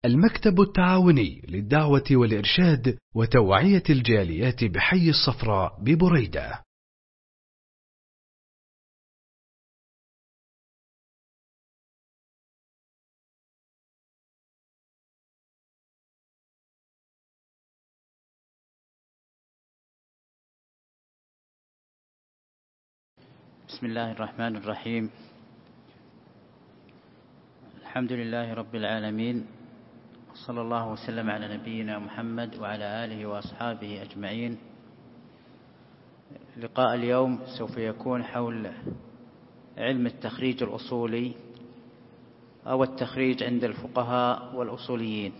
المكتب التعاوني للدعوة والإرشاد وتوعية الجاليات بحي الصفراء ببريدة. بسم الله الرحمن الرحيم. الحمد لله رب العالمين، صلى الله وسلم على نبينا محمد وعلى آله وأصحابه أجمعين. لقاء اليوم سوف يكون حول علم التخريج الأصولي أو التخريج عند الفقهاء والأصوليين.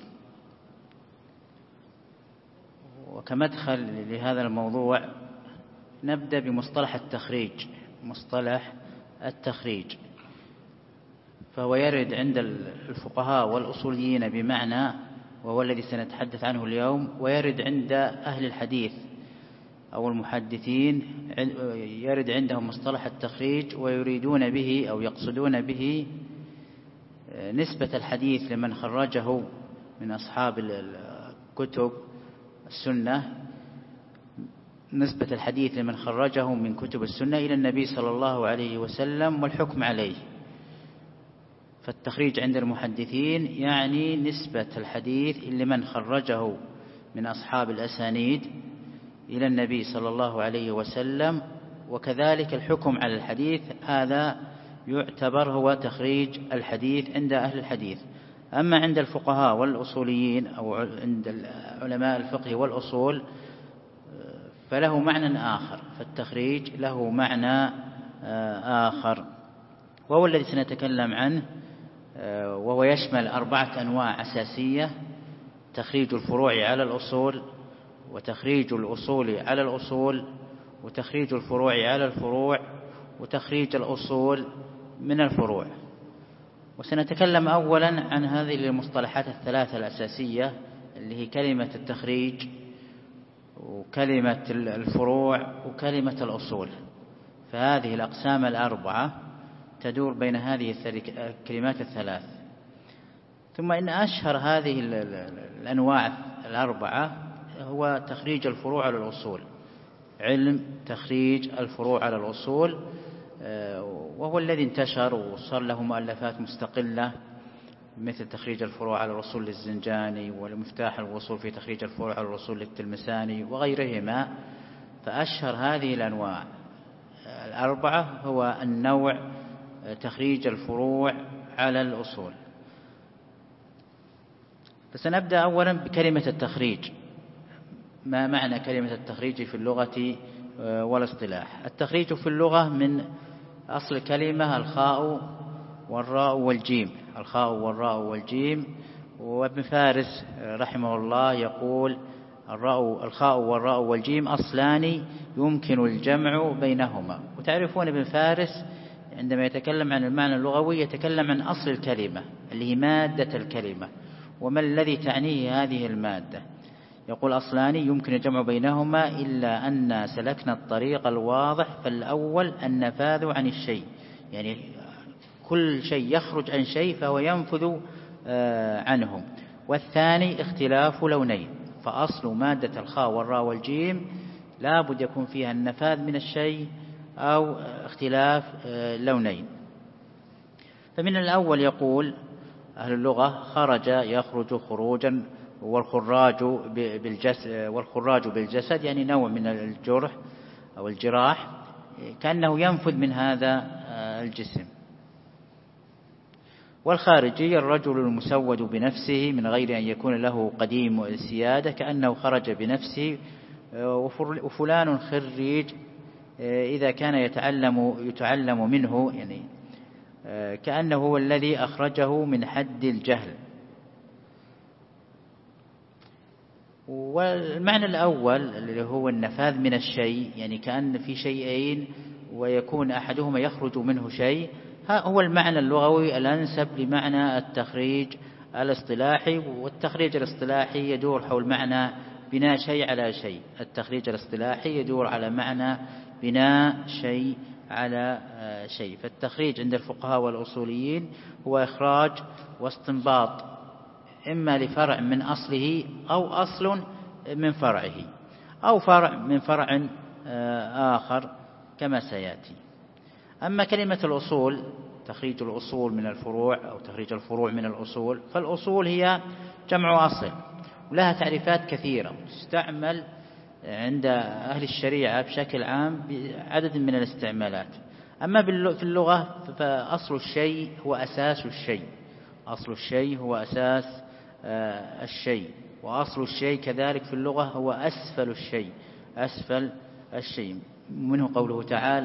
وكمدخل لهذا الموضوع نبدأ بمصطلح التخريج. مصطلح التخريج فهو يرد عند الفقهاء والأصوليين بمعنى، وهو الذي سنتحدث عنه اليوم، ويرد عند أهل الحديث أو المحدثين، يرد عندهم مصطلح التخريج ويريدون به أو يقصدون به نسبة الحديث لمن خرجه من أصحاب الكتب السنة، نسبة الحديث لمن خرجه من كتب السنة إلى النبي صلى الله عليه وسلم والحكم عليه. فالتخريج عند المحدثين يعني نسبة الحديث لمن خرجه من أصحاب الأسانيد إلى النبي صلى الله عليه وسلم، وكذلك الحكم على الحديث، هذا يعتبر هو تخريج الحديث عند أهل الحديث. أما عند الفقهاء والأصوليين أو عند علماء الفقه والأصول فله معنى آخر، فالتخريج له معنى آخر، وهو الذي سنتكلم عنه، وهو يشمل 4 أنواع أساسية: تخريج الفروع على الأصول، وتخريج الأصول على الأصول، وتخريج الفروع على الفروع، وتخريج الأصول من الفروع. وسنتكلم أولا عن هذه المصطلحات الثلاثة الأساسية، اللي هي كلمة التخريج وكلمة الفروع وكلمة الأصول. فهذه الأقسام ال4 تدور بين هذه الكلمات الثلاث. ثم إن أشهر هذه الأنواع ال4 هو تخريج الفروع على الأصول، علم تخريج الفروع على الأصول، وهو الذي انتشر وصار له مؤلفات مستقلة، مثل تخريج الفروع على الأصول للزنجاني، والمفتاح الوصول في تخريج الفروع على الأصول للتلمساني وغيرهما. فأشهر هذه الأنواع ال4 هو النوع تخريج الفروع على الأصول. فسنبدأ أولا بكلمة التخريج. ما معنى كلمة التخريج في اللغة والاصطلاح؟ التخريج في اللغة من أصل الكلمة الخاء والراء والجيم، الخاء والراء والجيم. وابن فارس رحمه الله يقول: الخاء والراء والجيم أصلان يمكن الجمع بينهما. وتعرفون ابن فارس عندما يتكلم عن المعنى اللغوي يتكلم عن أصل الكلمة اللي هي مادة الكلمة، وما الذي تعنيه هذه المادة. يقول: أصلان يمكن الجمع بينهما إلا أن سلكنا الطريق الواضح، فالأول النفاذ عن الشيء، يعني كل شيء يخرج عن شيء فهو ينفذ عنه. والثاني اختلاف لونين، فأصل مادة الخاء والراء والجيم لا بد يكون فيها النفاذ من الشيء أو اختلاف لونين. فمن الأول يقول أهل اللغة: خرج يخرج خروجا، والخراج بالجسد يعني نوع من الجرح أو الجراح، كأنه ينفذ من هذا الجسم. والخارجي الرجل المسود بنفسه من غير أن يكون له قديم السيادة، كأنه خرج بنفسه. وفلان خريج إذا كان يتعلم منه، يعني كأنه هو الذي أخرجه من حد الجهل. والمعنى الأول اللي هو النفاذ من الشيء، يعني كأن في شيئين ويكون أحدهما يخرج منه شيء، هو المعنى اللغوي الأنسب لمعنى التخريج الاصطلاحي. والتخريج الاصطلاحي يدور حول معنى بناء شيء على شيء. التخريج الاصطلاحي يدور على معنى بناء شيء على شيء. فالتخريج عند الفقهاء والأصوليين هو إخراج واستنباط إما لفرع من أصله أو أصل من فرعه أو فرع من فرع آخر كما سيأتي. أما كلمة الأصول، تخريج الأصول من الفروع أو تخريج الفروع من الأصول، فالأصول هي جمع أصل ولها تعريفات كثيرة تستعمل عند أهل الشريعة بشكل عام بعدد من الاستعمالات. أما في اللغة فأصل الشيء هو أساس الشيء، أصل الشيء هو أساس الشيء، وأصل الشيء كذلك في اللغة هو أسفل الشيء، أسفل الشيء. منه قوله تعالى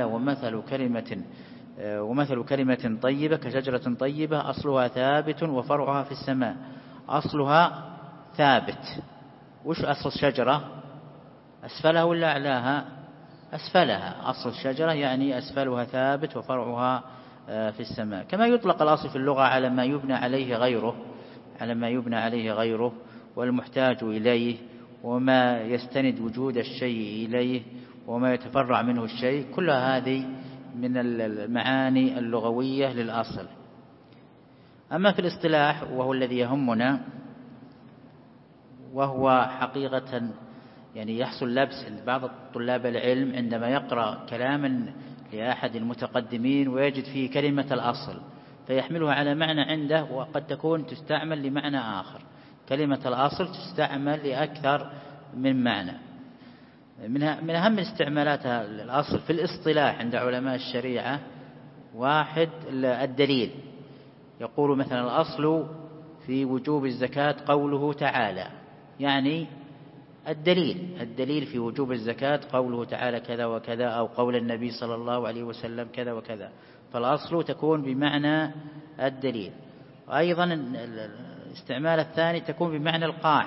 ومثل كلمة طيبة كشجرة طيبة أصلها ثابت وفرعها في السماء. أصلها ثابت. وش أصل الشجرة؟ أسفلها ولا أعلاها؟ أسفلها. أصل الشجرة يعني أسفلها ثابت وفرعها في السماء. كما يطلق الأصل في اللغة على ما يبنى عليه غيره والمحتاج إليه وما يستند وجود الشيء إليه وما يتفرع منه الشيء، كل هذه من المعاني اللغوية للأصل. أما في الاصطلاح وهو الذي يهمنا، وهو حقيقة يعني يحصل لبس عند بعض طلاب العلم عندما يقرأ كلاما لأحد المتقدمين ويجد فيه كلمة الأصل فيحملها على معنى عنده، وقد تكون تستعمل لمعنى آخر. كلمة الأصل تستعمل لأكثر من معنى. من أهم استعمالاتها الأصل في الاصطلاح عند علماء الشريعة: واحد، الدليل. يقول مثلا الأصل في وجوب الزكاة قوله تعالى، يعني الدليل في وجوب الزكاة قوله تعالى كذا وكذا، أو قول النبي صلى الله عليه وسلم كذا وكذا، فالأصل تكون بمعنى الدليل. وأيضا الاستعمال الثاني تكون بمعنى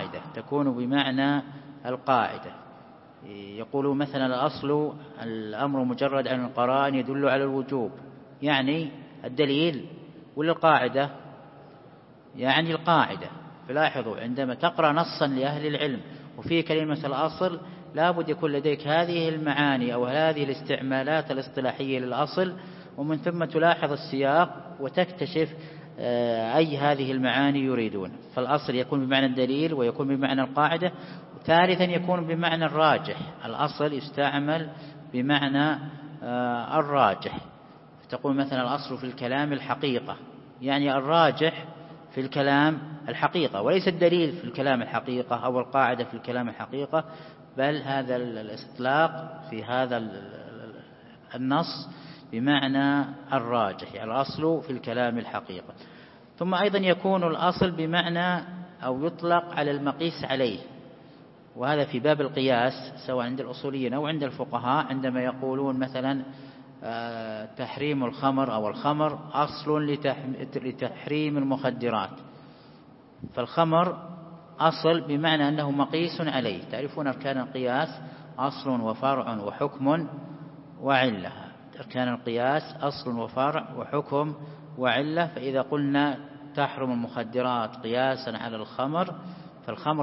القاعدة. يقول مثلا الأصل الأمر مجرد عن القرائن يدل على الوجوب، يعني الدليل، ولا القاعدة؟ يعني القاعدة. فلاحظوا عندما تقرأ نصا لأهل العلم وفيه كلمة الأصل لابد يكون لديك هذه المعاني أو هذه الاستعمالات الاصطلاحية للأصل، ومن ثم تلاحظ السياق وتكتشف أي هذه المعاني يريدون. فالأصل يكون بمعنى الدليل ويكون بمعنى القاعدة. ثالثا يكون بمعنى الراجح. الأصل يستعمل بمعنى الراجح. تقول مثلا الأصل في الكلام الحقيقة، يعني الراجح في الكلام الحقيقة، وليس الدليل في الكلام الحقيقة أو القاعدة في الكلام الحقيقة، بل هذا الإطلاق في هذا النص بمعنى الراجح، يعني الأصل في الكلام الحقيقة. ثم أيضا يكون الأصل بمعنى أو يطلق على المقيس عليه، وهذا في باب القياس سواء عند الأصوليين أو عند الفقهاء، عندما يقولون مثلا تحريم الخمر أو الخمر أصل لتحريم المخدرات، فالخمر أصل بمعنى أنه مقيس عليه. تعرفون أركان القياس: أصل وفرع وحكم وعلة. أركان القياس أصل وفرع وحكم وعلة. فإذا قلنا تحرم المخدرات قياسا على الخمر فالخمر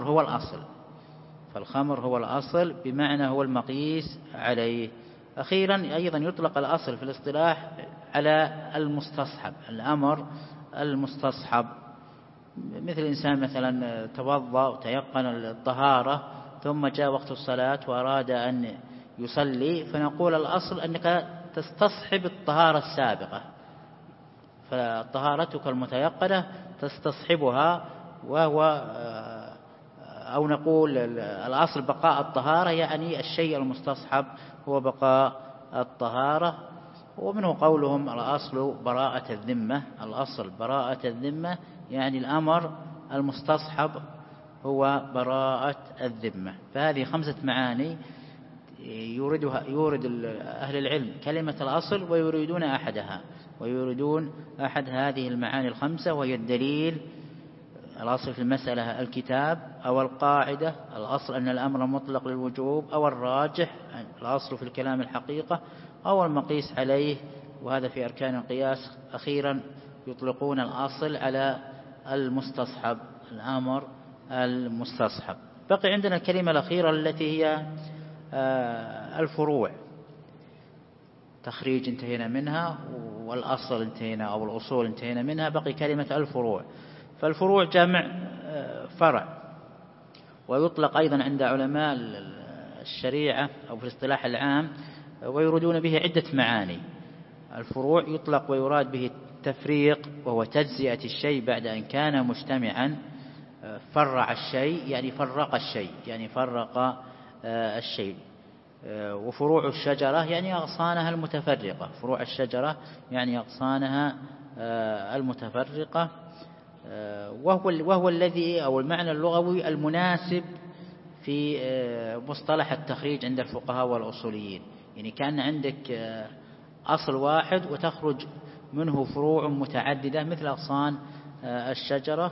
هو الأصل بمعنى هو المقيس عليه. أخيرا أيضا يطلق الأصل في الاصطلاح على المستصحب، الأمر المستصحب، مثل إنسان مثلا توضأ وتيقن الطهارة ثم جاء وقت الصلاة وأراد أن يصلي، فنقول الأصل أنك تستصحب الطهارة السابقة، فطهارتك المتيقنة تستصحبها، وهو أو نقول الأصل بقاء الطهارة، يعني الشيء المستصحب هو بقاء الطهارة. ومنه قولهم الأصل براءة الذمة. الأصل براءة الذمة، يعني الأمر المستصحب هو براءة الذمة. فهذه 5 معاني يورد أهل العلم كلمة الأصل ويريدون أحد هذه المعاني 5، وهي الدليل. الأصل في المسألة الكتاب أو القاعدة. الأصل أن الأمر مطلق للوجوب أو الراجح. الأصل في الكلام الحقيقة أو المقيس عليه، وهذا في أركان القياس. أخيرا يطلقون الأصل على المستصحب، الأمر المستصحب. بقي عندنا الكلمة الأخيرة التي هي الفروع. تخريج انتهينا منها، والأصل انتهينا أو الأصول انتهينا منها، بقي كلمة الفروع. فالفروع جمع فرع. ويطلق أيضا عند علماء الشريعة أو في الاصطلاح العام ويريدون به عدة معاني. الفروع يطلق ويراد به التفريق، وهو تجزئة الشيء بعد أن كان مجتمعا. فرع الشيء يعني فرق الشيء، يعني فرق الشيء. وفروع الشجرة يعني أغصانها المتفرقة، فروع الشجرة يعني أغصانها المتفرقة. وهو الذي أو المعنى اللغوي المناسب في مصطلح التخريج عند الفقهاء والأصوليين. يعني كان عندك أصل واحد وتخرج منه فروع متعددة مثل أغصان الشجرة.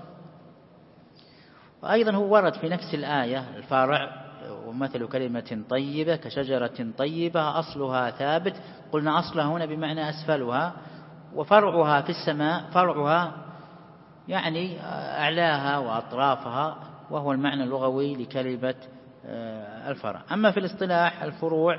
وأيضا هو ورد في نفس الآية الفارع، ومثل كلمة طيبة كشجرة طيبة أصلها ثابت. قلنا أصلها هنا بمعنى أسفلها، وفرعها في السماء، فرعها يعني أعلاها وأطرافها، وهو المعنى اللغوي لكلمة الفرع. أما في الاصطلاح الفروع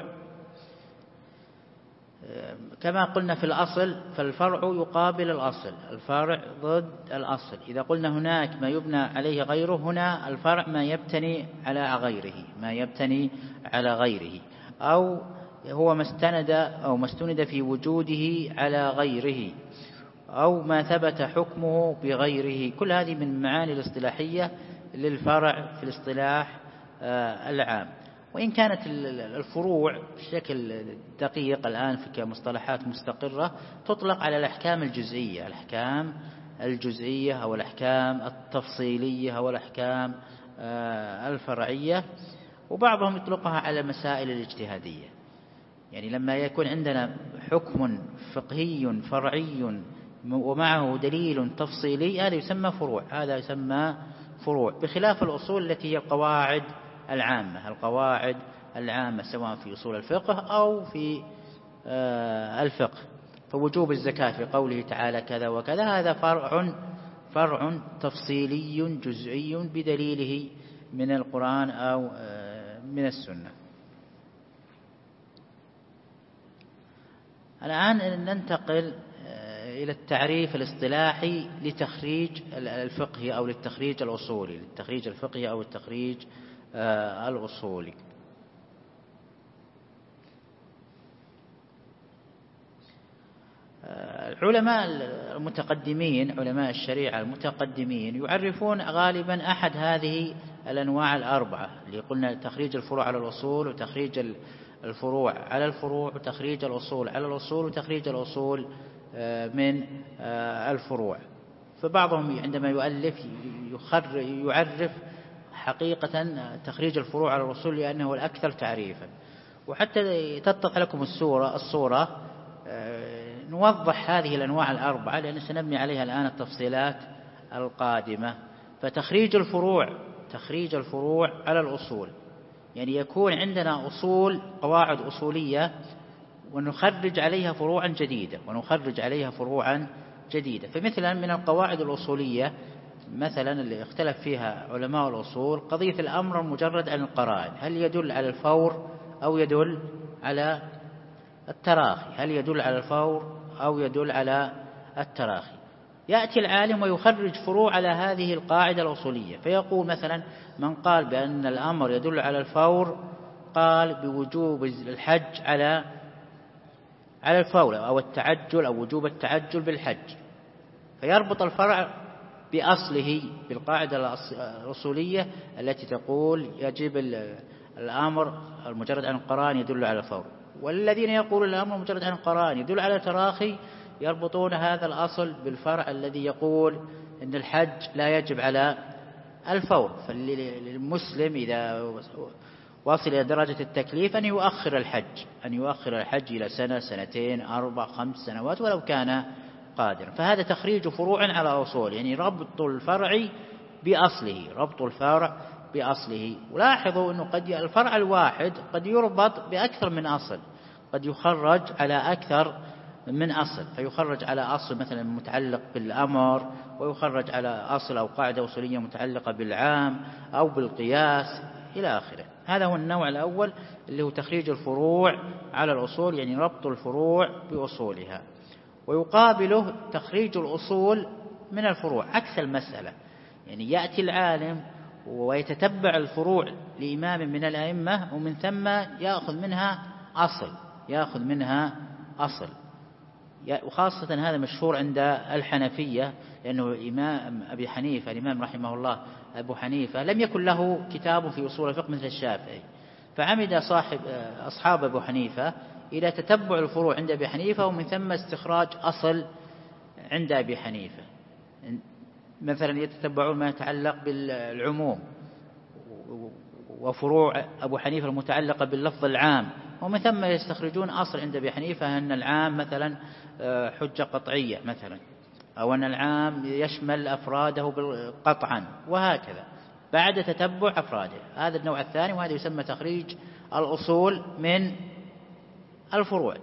كما قلنا في الأصل، فالفرع يقابل الأصل، الفرع ضد الأصل. إذا قلنا هناك ما يبنى عليه غيره، هنا الفرع ما يبتني على غيره، ما يبتني على غيره، أو هو ما استند في وجوده على غيره، أو ما ثبت حكمه بغيره. كل هذه من المعاني الاصطلاحية للفرع في الاصطلاح العام. وإن كانت الفروع بشكل دقيق الآن في كمصطلحات مستقرة تطلق على الأحكام الجزئية، الأحكام الجزئية أو الأحكام التفصيلية أو الأحكام الفرعية، وبعضهم يطلقها على المسائل الاجتهادية. يعني لما يكون عندنا حكم فقهي فرعي ومعه دليل تفصيلي، هذا يسمى فروع، هذا يسمى فروع، بخلاف الأصول التي هي القواعد العامة، القواعد العامة سواء في أصول الفقه أو في الفقه. فوجوب الزكاة في قوله تعالى كذا وكذا، هذا فرع تفصيلي جزئي بدليله من القرآن أو من السنة. الآن ننتقل إلى التعريف الاصطلاحي لتخريج الفقه أو للتخريج الأصولي، للتخريج الفقهي أو التخريج الأصولي. العلماء المتقدمين، علماء الشريعة المتقدمين، يعرفون غالبا أحد هذه الأنواع الأربعة اللي قلنا: تخريج الفروع على الأصول، وتخريج الفروع على الفروع، وتخريج الأصول على الأصول، وتخريج الأصول من الفروع. فبعضهم عندما يؤلف يعرف حقيقة تخريج الفروع على الأصول لأنه الأكثر تعريفا. وحتى تتضح لكم الصورة نوضح هذه الأنواع الأربعة، لأن سنبني عليها الآن التفصيلات القادمة. فتخريج الفروع على الأصول يعني يكون عندنا أصول، قواعد أصولية، ونخرج عليها فروعا جديدة. فمثلا من القواعد الأصولية مثلا اللي اختلف فيها علماء الأصول قضية الأمر المجرد عن القرائن، هل يدل على الفور أو يدل على التراخي، هل يدل على الفور أو يدل على التراخي. يأتي العالم ويخرج فروع على هذه القاعدة الأصولية، فيقول مثلا: من قال بأن الأمر يدل على الفور قال بوجوب الحج على الفور، أو التعجل، أو وجوب التعجل بالحج. فيربط الفرع بأصله بالقاعدة الأصولية التي تقول يجب الأمر المجرد عن القرائن يدل على الفور. والذين يقولون الأمر المجرد عن القرائن يدل على التراخي يربطون هذا الأصل بالفرع الذي يقول أن الحج لا يجب على الفور. فالمسلم إذا واصل إلى درجة التكليف أن يؤخر الحج إلى سنة، سنتين، 4، 5 سنوات ولو كان قادرا. فهذا تخريج فروع على أصول، يعني ربط الفرع بأصله. ولاحظوا أنه الفرع الواحد قد يربط بأكثر من أصل، قد يخرج على أكثر من أصل، فيخرج على أصل مثلا متعلق بالأمر، ويخرج على أصل أو قاعدة أصولية متعلقة بالعام أو بالقياس إلى آخره. هذا هو النوع الأول اللي هو تخريج الفروع على الأصول، يعني ربط الفروع بأصولها. ويقابله تخريج الأصول من الفروع، عكس المسألة. يعني يأتي العالم ويتتبع الفروع لإمام من الأئمة، ومن ثم يأخذ منها أصل. وخاصة هذا مشهور عند الحنفية، لأنه الإمام أبي حنيفة الإمام رحمه الله أبو حنيفة لم يكن له كتاب في أصول الفقه مثل الشافعي، فعمد أصحاب أبو حنيفة إلى تتبع الفروع عند أبي حنيفة، ومن ثم استخراج أصل عند أبي حنيفة. مثلا يتتبعون ما يتعلق بالعموم وفروع أبو حنيفة المتعلقة باللفظ العام، ومن ثم يستخرجون أصل عند أبي حنيفة أن العام مثلا حجة قطعية مثلا، أو أن العام يشمل أفراده قطعا، وهكذا بعد تتبع أفراده. هذا النوع الثاني، وهذا يسمى تخريج الأصول من الفروع.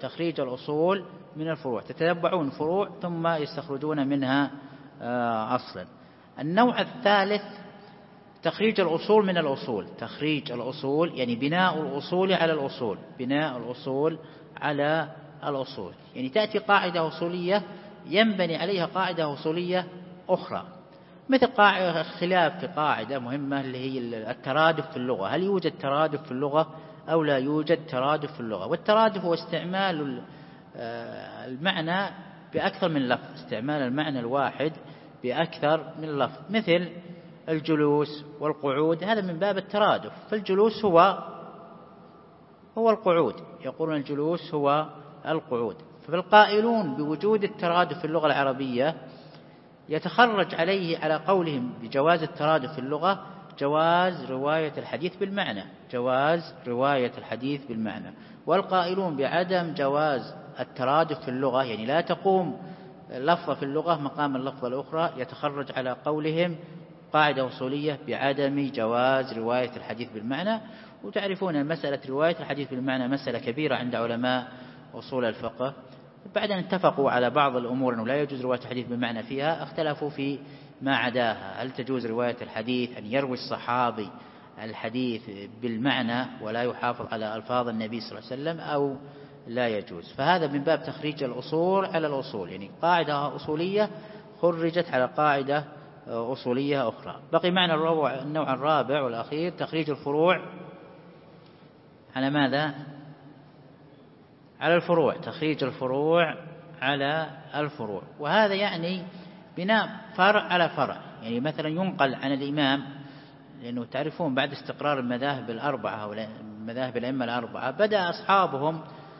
تتبعون فروع ثم يستخرجون منها أصلا. النوع الثالث تخريج الأصول من الأصول. تخريج الأصول يعني بناء الأصول على الأصول. يعني تأتي قاعدة أصولية ينبني عليها قاعدة أصولية أخرى، مثل خلاف في قاعدة مهمة اللي هي الترادف في اللغة. هل يوجد ترادف في اللغة أو لا يوجد ترادف في اللغة؟ والترادف هو استعمال المعنى بأكثر من لفظ، استعمال المعنى الواحد بأكثر من لفظ، مثل الجلوس والقعود، هذا من باب الترادف. فالجلوس هو القعود، يقولون الجلوس هو القعود. فالقائلون بوجود الترادف في اللغة العربية يتخرج عليه على قولهم بجواز الترادف في اللغة جواز رواية الحديث بالمعنى. والقائلون بعدم جواز الترادف في اللغة، يعني لا تقوم لفظة في اللغة مقام اللفظة الأخرى، يتخرج على قولهم قاعدة أصولية بعدم جواز رواية الحديث بالمعنى. وتعرفون مسألة رواية الحديث بالمعنى مسألة كبيرة عند علماء أصول الفقه. بعد أن اتفقوا على بعض الأمور أنه لا يجوز رواية الحديث بالمعنى فيها، اختلفوا في ما عداها. هل تجوز رواية الحديث أن يروي الصحابي الحديث بالمعنى ولا يحافظ على ألفاظ النبي صلى الله عليه وسلم أو لا يجوز؟ فهذا من باب تخريج الأصول على الأصول، يعني قاعدة أصولية خرجت على قاعدة أصولية أخرى. بقي معنا النوع الرابع والأخير تخريج الفروع على ماذا؟ على الفروع. تخريج الفروع على الفروع، وهذا يعني بناء فرع على فرع. يعني مثلا ينقل عن الإمام، لأنه تعرفون بعد استقرار المذاهب الأربعة أو مذاهب الأئمة الأربعة بدأ أصحابهم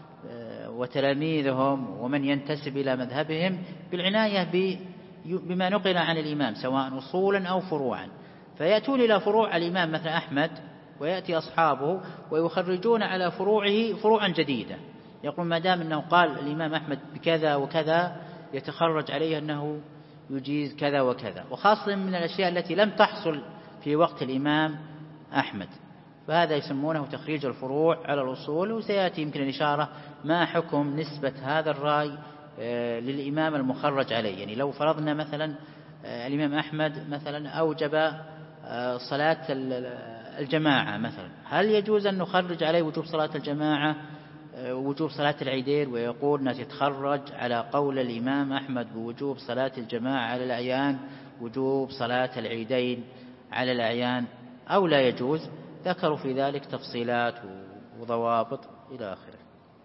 وتلاميذهم ومن ينتسب إلى مذهبهم بالعناية بما نقل عن الإمام سواء أصولا أو فروعا، فيأتون إلى فروع الإمام مثل أحمد ويأتي أصحابه ويخرجون على فروعه فروعا جديدة. يقول ما دام أنه قال الإمام أحمد بكذا وكذا يتخرج عليه أنه يجيز كذا وكذا، وخاصة من الأشياء التي لم تحصل في وقت الإمام أحمد. فهذا يسمونه تخريج الفروع على الأصول. وسيأتي يمكن الإشارة ما حكم نسبة هذا الرأي للإمام المخرج عليه. يعني لو فرضنا مثلا الإمام أحمد مثلا أوجب صلاة الجماعة مثلا، هل يجوز أن نخرج عليه وجوب صلاة الجماعة وجوب صلاة العيدين ويقول الناس يتخرج على قول الإمام أحمد بوجوب صلاة الجماعة على الأعيان وجوب صلاة العيدين على الأعيان أو لا يجوز؟ ذكروا في ذلك تفصيلات وضوابط إلى آخره.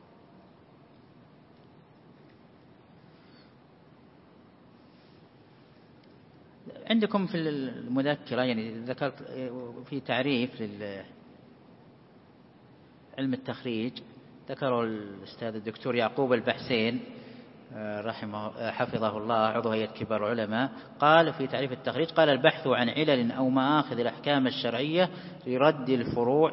عندكم في المذكرة يعني ذكرت في تعريف علم التخريج، ذكره الأستاذ الدكتور يعقوب البحسين حفظه الله عضو هيئة كبار العلماء، قال في تعريف التخريج قال البحث عن علل أو مآخذ الأحكام الشرعية لرد الفروع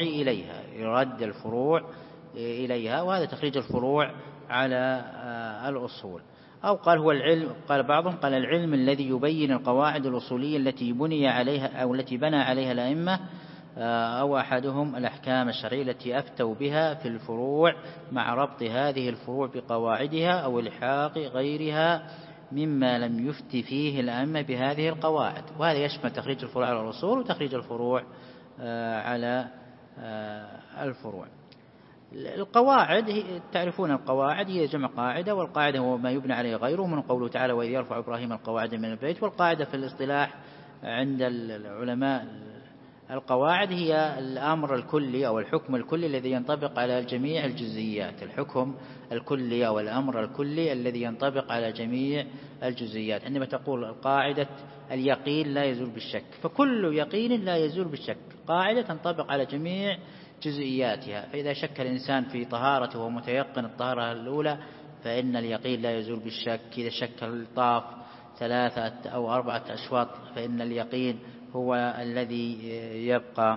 إليها، وهذا تخريج الفروع على الأصول. أو قال هو العلم، قال بعضهم قال العلم الذي يبين القواعد الأصولية التي بني عليها أو التي بنى عليها الأئمة أو أحدهم الأحكام الشرعية التي أفتوا بها في الفروع مع ربط هذه الفروع بقواعدها أو إلحاق غيرها مما لم يفت فيه الأئمة بهذه القواعد. وهذا يشمل تخريج الفروع على الأصول وتخريج الفروع على الفروع. القواعد تعرفون القواعد هي جمع قاعدة، والقاعدة هو ما يبنى عليه غيره من قوله تعالى وإذ يرفع إبراهيم القواعد من البيت. والقاعدة في الاصطلاح عند العلماء القواعد هي الأمر الكلي أو الحكم الكلي الذي ينطبق على جميع الجزئيات، الحكم الكلي أو الأمر الكلي الذي ينطبق على جميع الجزئيات. عندما تقول قاعدة اليقين لا يزول بالشك، فكل يقين لا يزول بالشك، قاعدة تنطبق على جميع جزئياتها. فإذا شك الإنسان في طهارته وهو متيقن الطهارة الأولى فإن اليقين لا يزول بالشك. إذا شك الطاف 3 أو 4 أشواط فإن اليقين هو الذي يبقى.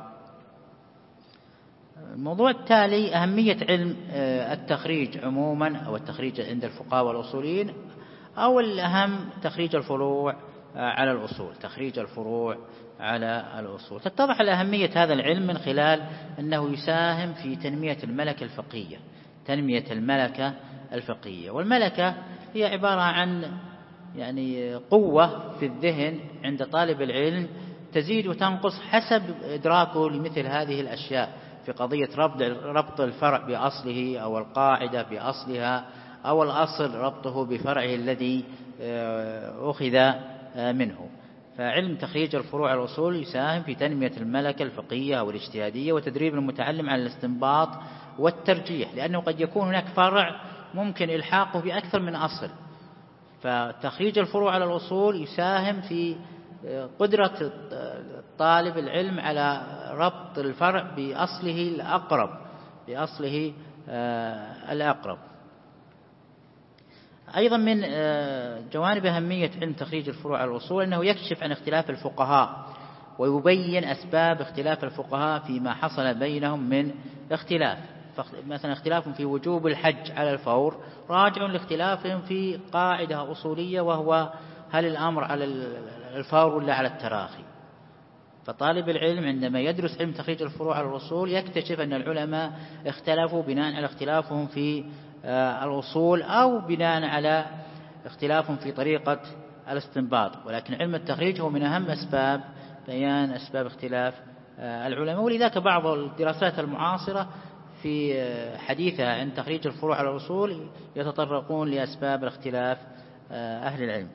الموضوع التالي أهمية علم التخريج عموما أو التخريج عند الفقهاء والأصوليين، أو الأهم تخريج الفروع على الأصول، تخريج الفروع على الأصول. تتضح الأهمية هذا العلم من خلال أنه يساهم في تنمية الملكة الفقهية، تنمية الملكة الفقهية. والملكة هي عبارة عن يعني قوة في الذهن عند طالب العلم تزيد وتنقص حسب إدراكه لمثل هذه الأشياء، في قضية ربط الفرع بأصله أو القاعدة بأصلها، أو الأصل ربطه بفرعه الذي أخذ منه. فعلم تخريج الفروع على الأصول يساهم في تنمية الملكة الفقهية أو الاجتهادية وتدريب المتعلم على الاستنباط والترجيح، لأنه قد يكون هناك فرع ممكن إلحاقه بأكثر من أصل. فتخريج الفروع على الأصول يساهم في قدرة طالب العلم على ربط الفرع بأصله الأقرب، بأصله الأقرب. أيضا من جوانب أهمية علم تخريج الفروع على الأصول أنه يكشف عن اختلاف الفقهاء ويبين أسباب اختلاف الفقهاء فيما حصل بينهم من اختلاف. مثلا اختلافهم في وجوب الحج على الفور راجع لاختلافهم في قاعدة أصولية، وهو هل الأمر على الفور ولا على التراخي. فطالب العلم عندما يدرس علم تخريج الفروع على الأصول يكتشف أن العلماء اختلفوا بناء على اختلافهم في الأصول أو بناء على اختلافهم في طريقة الاستنباط. ولكن علم التخريج هو من أهم أسباب بيان أسباب اختلاف العلماء. ولذلك بعض الدراسات المعاصرة في حديثها عن تخريج الفروع على الأصول يتطرقون لأسباب الاختلاف أهل العلم.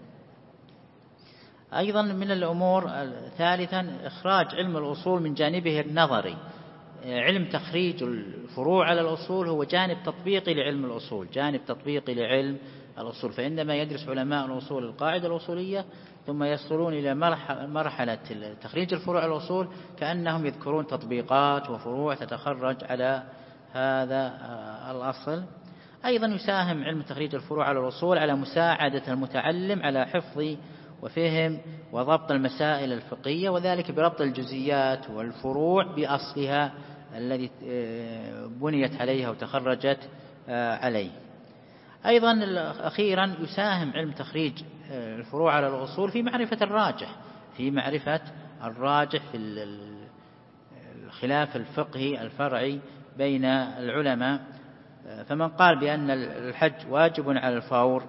أيضا من الأمور ثالثا إخراج علم الأصول من جانبه النظري. علم تخريج الفروع على الأصول هو جانب تطبيقي لعلم الأصول، جانب تطبيقي لعلم الأصول. فعندما يدرس علماء الأصول القاعدة الأصولية ثم يصلون إلى مرحلة تخريج الفروع على الأصول كأنهم يذكرون تطبيقات وفروع تتخرج على هذا الأصل. أيضا يساهم علم تخريج الفروع على الأصول على مساعدة المتعلم على حفظ وفهم وضبط المسائل الفقهية، وذلك بربط الجزئيات والفروع بأصلها الذي بنيت عليها وتخرجت عليه. أيضا أخيرا يساهم علم تخريج الفروع على الأصول في معرفة الراجح، في معرفة الراجح في الخلاف الفقهي الفرعي بين العلماء. فمن قال بأن الحج واجب على الفور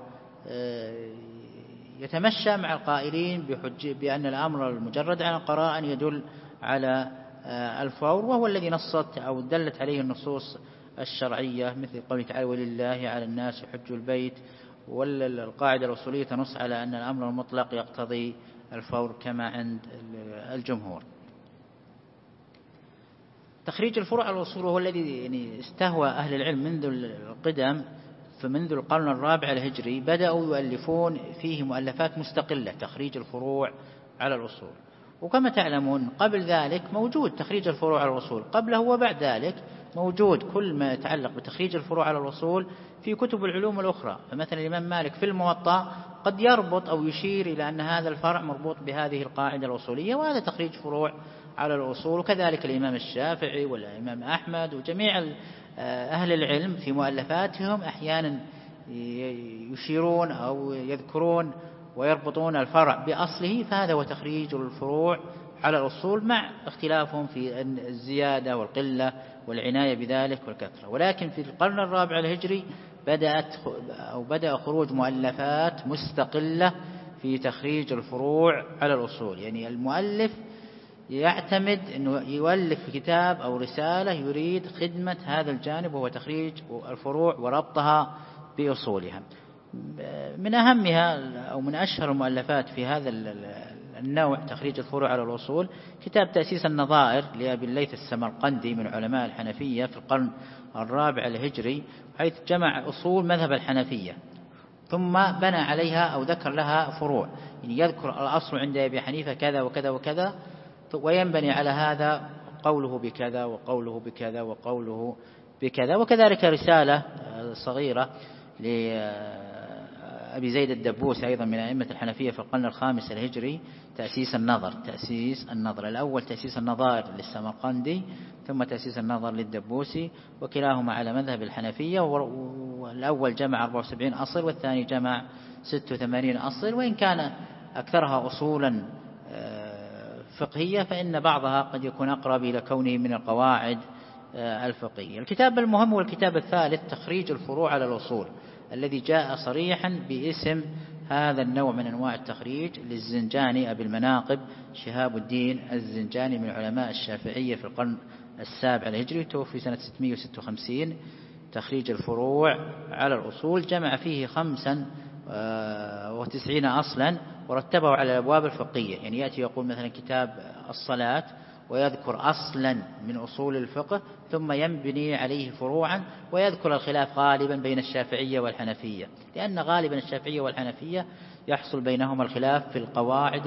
يتمشى مع القائلين بأن الأمر المجرد عن القراءة يدل على الفور، وهو الذي نصت أو دلت عليه النصوص الشرعية، مثل قوله تعالى ولله على الناس حج البيت، والقاعدة الأصولية تنص على أن الأمر المطلق يقتضي الفور كما عند الجمهور. تخريج الفروع على الأصول هو الذي استهوى أهل العلم منذ القدم، فمنذ القرن الرابع الهجري بدأوا يؤلفون فيه مؤلفات مستقلة تخريج الفروع على الأصول. وكما تعلمون قبل ذلك موجود تخريج الفروع على الأصول، قبله وبعد ذلك موجود كل ما يتعلق بتخريج الفروع على الأصول في كتب العلوم الأخرى. فمثلا الإمام مالك في الموطأ قد يربط أو يشير إلى أن هذا الفرع مربوط بهذه القاعدة الأصولية، وهذا تخريج فروع على الأصول. وكذلك الإمام الشافعي والإمام أحمد وجميع أهل العلم في مؤلفاتهم أحيانا يشيرون أو يذكرون ويربطون الفرع بأصله، فهذا هو تخريج الفروع على الأصول، مع اختلافهم في الزيادة والقلة والعناية بذلك والكثرة. ولكن في القرن الرابع الهجري بدأ خروج مؤلفات مستقلة في تخريج الفروع على الأصول. يعني المؤلف يعتمد أنه يؤلف كتاب أو رسالة يريد خدمة هذا الجانب، وهو تخريج الفروع وربطها بأصولها. من أهمها أو من أشهر المؤلفات في هذا النوع تخريج الفروع على الأصول كتاب تأسيس النظائر لأبي الليث السمرقندي من علماء الحنفية في القرن الرابع الهجري، حيث جمع أصول مذهب الحنفية ثم بنى عليها أو ذكر لها فروع، يعني يذكر الأصل عند أبي حنيفة كذا وكذا وكذا، وينبني على هذا قوله بكذا وقوله بكذا وقوله بكذا. وكذلك رسالة صغيرة لأبي زيد الدبوس أيضا من أئمة الحنفية في القرن الخامس الهجري، تأسيس النظر الأول تأسيس النظائر للسمرقندي، ثم تأسيس النظر للدبوسي، وكلاهما على مذهب الحنفية، والأول جمع 74 أصل والثاني جمع 86 أصل، وإن كان أكثرها أصولا فقهية فإن بعضها قد يكون أقرب إلى كونه من القواعد الفقهية. الكتاب المهم هو الكتاب الثالث تخريج الفروع على الأصول، الذي جاء صريحا باسم هذا النوع من أنواع التخريج للزنجاني أبي المناقب شهاب الدين الزنجاني من علماء الشافعية في القرن السابع الهجري، توفي سنة 656. تخريج الفروع على الأصول جمع فيه 95 أصلا ورتبه على الأبواب الفقهية، يعني يأتي يقول مثلا كتاب الصلاة ويذكر أصلا من أصول الفقه ثم ينبني عليه فروعا، ويذكر الخلاف غالبا بين الشافعية والحنفية، لأن غالبا الشافعية والحنفية يحصل بينهما الخلاف في القواعد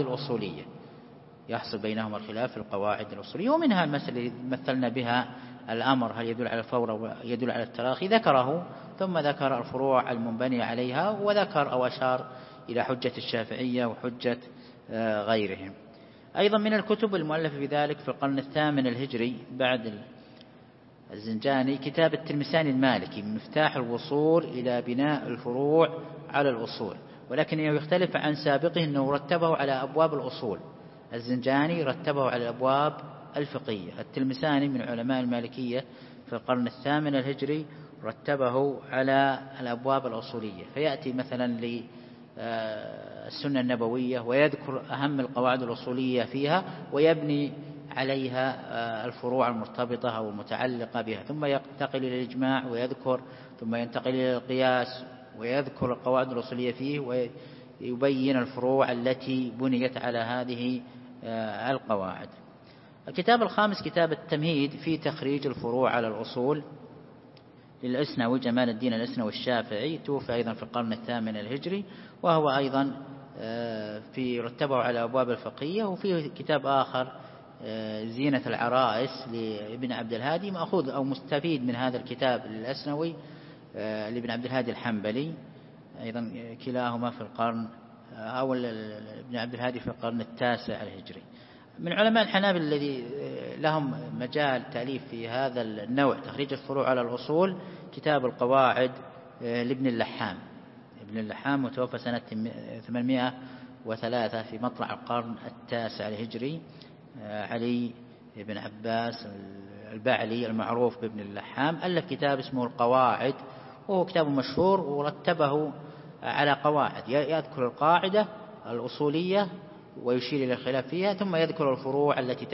الأصولية، ومنها المسألة مثلنا بها الأمر هل يدل على الفور أو يدل على التراخي، ذكره ثم ذكر الفروع المنبنية عليها، وذكر أو أشار إلى حجة الشافعية وحجة غيرهم. أيضا من الكتب المؤلفة في ذلك في القرن الثامن الهجري بعد الزنجاني كتاب التلمساني المالكي مفتاح الوصول إلى بناء الفروع على الأصول، ولكنه يختلف عن سابقه أنه رتبه على أبواب الأصول، الزنجاني رتبه على الأبواب الفقهية، التلمساني من علماء المالكية في القرن الثامن الهجري رتبه على الأبواب الأصولية، فيأتي مثلا للسنة النبوية ويذكر أهم القواعد الأصولية فيها ويبني عليها الفروع المرتبطة أو المتعلقة بها، ثم ينتقل إلى الإجماع ويذكر، ثم ينتقل إلى القياس ويذكر القواعد الأصولية فيه ويبين الفروع التي بنيت على هذه القواعد. الكتاب الخامس كتاب التمهيد في تخريج الفروع على الأصول للأسنوي جمال الدين الأسنوي الشافعي، توفي أيضا في القرن الثامن الهجري، وهو أيضا في رتبه على أبواب الفقهية. وفيه كتاب آخر زينة العرائس لابن عبد الهادي، مأخوذ أو مستفيد من هذا الكتاب للأسنوي لابن عبد الهادي الحنبلي، أيضا كلاهما في القرن أو ابن عبد الهادي في القرن التاسع الهجري. من علماء الحنابلة الذي لهم مجال تأليف في هذا النوع تخريج الفروع على الأصول كتاب القواعد لابن اللحام. ابن اللحام متوفى سنة 803 في مطلع القرن التاسع الهجري، علي بن عباس البعلي المعروف بابن اللحام، ألف كتاب اسمه القواعد، وهو كتاب مشهور ورتبه على قواعد، يذكر القاعدة الأصولية ويشير إلى الخلاف فيها، ثم يذكر الفروع التي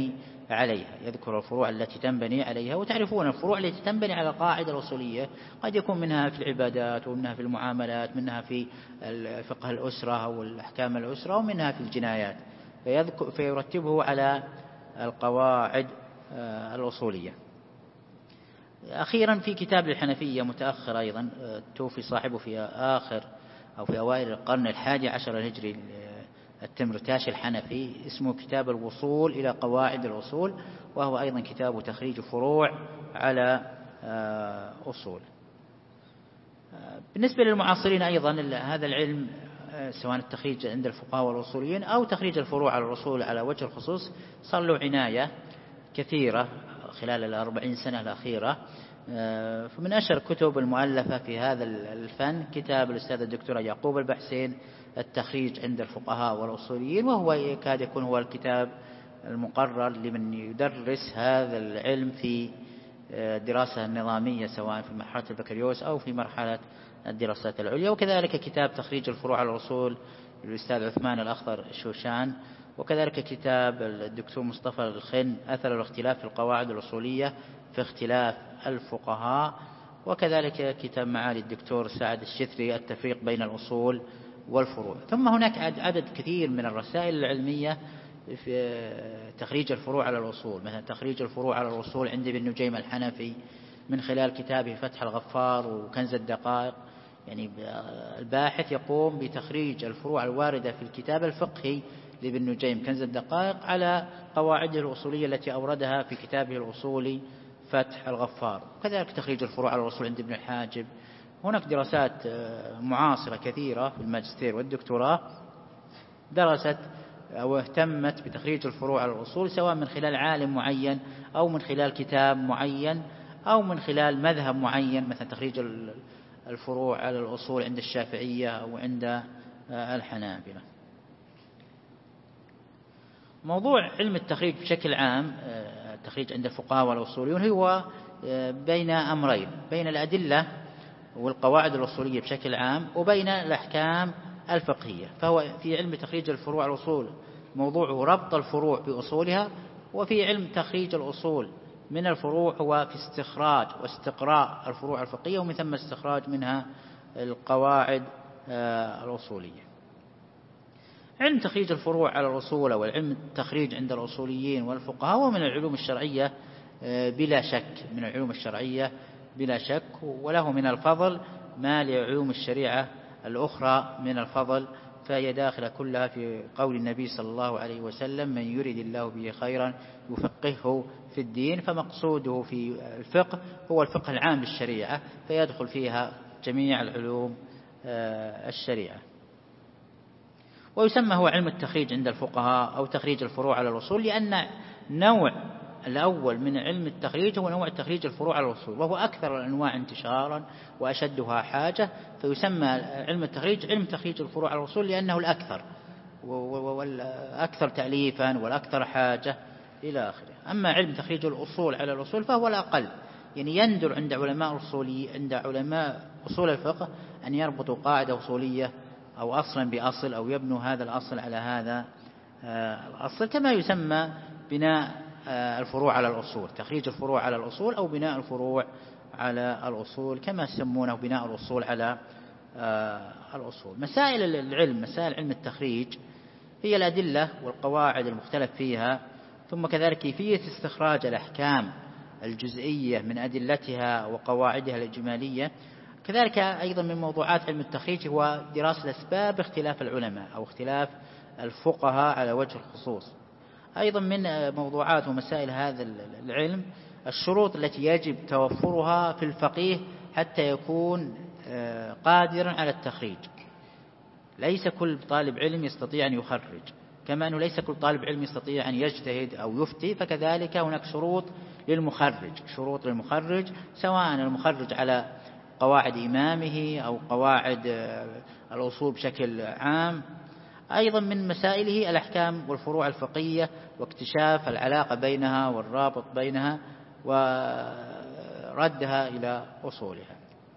تنبني عليها. وتعرفون الفروع التي تنبني على القاعدة الأصولية قد يكون منها في العبادات، ومنها في المعاملات، منها في فقه الأسرة أو الأحكام الأسرة، ومنها في الجنايات، فيرتبه على القواعد الأصولية. أخيرا في كتاب الحنفية متأخر أيضا، توفي صاحبه في آخر أو في أوائل القرن 11 الهجري، التمرتاشي الحنفي، اسمه كتاب الوصول إلى قواعد الأصول، وهو أيضا كتاب تخريج فروع على أصول. بالنسبة للمعاصرين أيضا هذا العلم سواء التخريج عند الفقهاء والأصوليين أو تخريج الفروع على الأصول على وجه الخصوص صار له عناية كثيرة خلال 40 سنة الأخيرة. فمن أشهر الكتب المؤلفة في هذا الفن كتاب الأستاذ الدكتور يعقوب البحسين التخريج عند الفقهاء والأصوليين، وهو يكاد يكون هو الكتاب المقرر لمن يدرس هذا العلم في الدراسة النظامية سواء في مرحلة البكالوريوس أو في مرحلة الدراسات العليا. وكذلك كتاب تخريج الفروع على الأصول للأستاذ عثمان الأخضر الشوشان، وكذلك كتاب الدكتور مصطفى الخن أثر الاختلاف في القواعد الأصولية في اختلاف الفقهاء، وكذلك كتاب معالي الدكتور سعد الشثري التفريق بين الأصول والفروع. ثم هناك عدد كثير من الرسائل العلمية في تخريج الفروع على الأصول، مثلا تخريج الفروع على الأصول عند ابن نجيم الحنفي من خلال كتابه فتح الغفار وكنز الدقائق. يعني الباحث يقوم بتخريج الفروع الواردة في الكتاب الفقهي لابن نجيم كنز الدقائق على قواعده الأصولية التي أوردها في كتابه الأصولي فتح الغفار. وكذلك تخريج الفروع على الأصول عند ابن الحاجب. هناك دراسات معاصرة كثيرة في الماجستير والدكتوراه درست أو اهتمت بتخريج الفروع على الأصول، سواء من خلال عالم معين أو من خلال كتاب معين أو من خلال مذهب معين، مثلا تخريج الفروع على الأصول عند الشافعية أو عند الحنابلة. موضوع علم التخريج بشكل عام، التخريج عند الفقهاء والأصوليون، هو بين أمرين، بين الأدلة والقواعد الأصولية بشكل عام وبين الأحكام الفقهية. فهو في علم تخريج الفروع على الأصول موضوعه ربط الفروع بأصولها، وفي علم تخريج الأصول من الفروع هو في استخراج واستقراء الفروع الفقهية ومن ثم استخراج منها القواعد الأصولية. علم تخريج الفروع على الأصول والعلم التخريج عند الأصوليين والفقهاء هو من العلوم الشرعية بلا شك، من العلوم الشرعية بلا شك، وله من الفضل ما لعلوم الشريعة الأخرى من الفضل، فهي داخلة كلها في قول النبي صلى الله عليه وسلم: من يريد الله به خيرا يفقهه في الدين. فمقصوده في الفقه هو الفقه العام للشريعة، فيدخل فيها جميع العلوم الشريعة. ويسمى هو علم التخريج عند الفقهاء أو تخريج الفروع على الأصول، لأن نوع الأول من علم التخريج هو نوع تخريج الفروع على الأصول، وهو أكثر الأنواع انتشارا وأشدها حاجة، فيسمى علم التخريج علم تخريج الفروع على الأصول لأنه الأكثر والأكثر تأليفا والأكثر حاجة إلى آخره. أما علم تخريج الأصول على الأصول فهو الأقل، يعني يندر عند علماء أصول الفقه أن يربطوا قاعدة أصولية أو أصلا بأصل، أو يبنوا هذا الأصل على هذا الأصل، كما يسمى بناء الفروع على الأصول، تخريج الفروع على الأصول، أو بناء الفروع على الأصول كما يسمونه بناء الأصول على الأصول. مسائل العلم، مسائل علم التخريج، هي الأدلة والقواعد المختلف فيها، ثم كذلك كيفية استخراج الأحكام الجزئية من أدلتها وقواعدها الإجمالية. كذلك أيضا من موضوعات علم التخريج هو دراسة أسباب اختلاف العلماء أو اختلاف الفقهاء على وجه الخصوص. أيضا من موضوعات ومسائل هذا العلم الشروط التي يجب توفرها في الفقيه حتى يكون قادرا على التخريج. ليس كل طالب علم يستطيع أن يخرج، كما أنه ليس كل طالب علم يستطيع أن يجتهد أو يفتي، فكذلك هناك شروط للمخرج، سواء المخرج على قواعد إمامه أو قواعد الأصول بشكل عام. أيضا من مسائله الأحكام والفروع الفقهية واكتشاف العلاقة بينها والرابط بينها وردها إلى أصولها.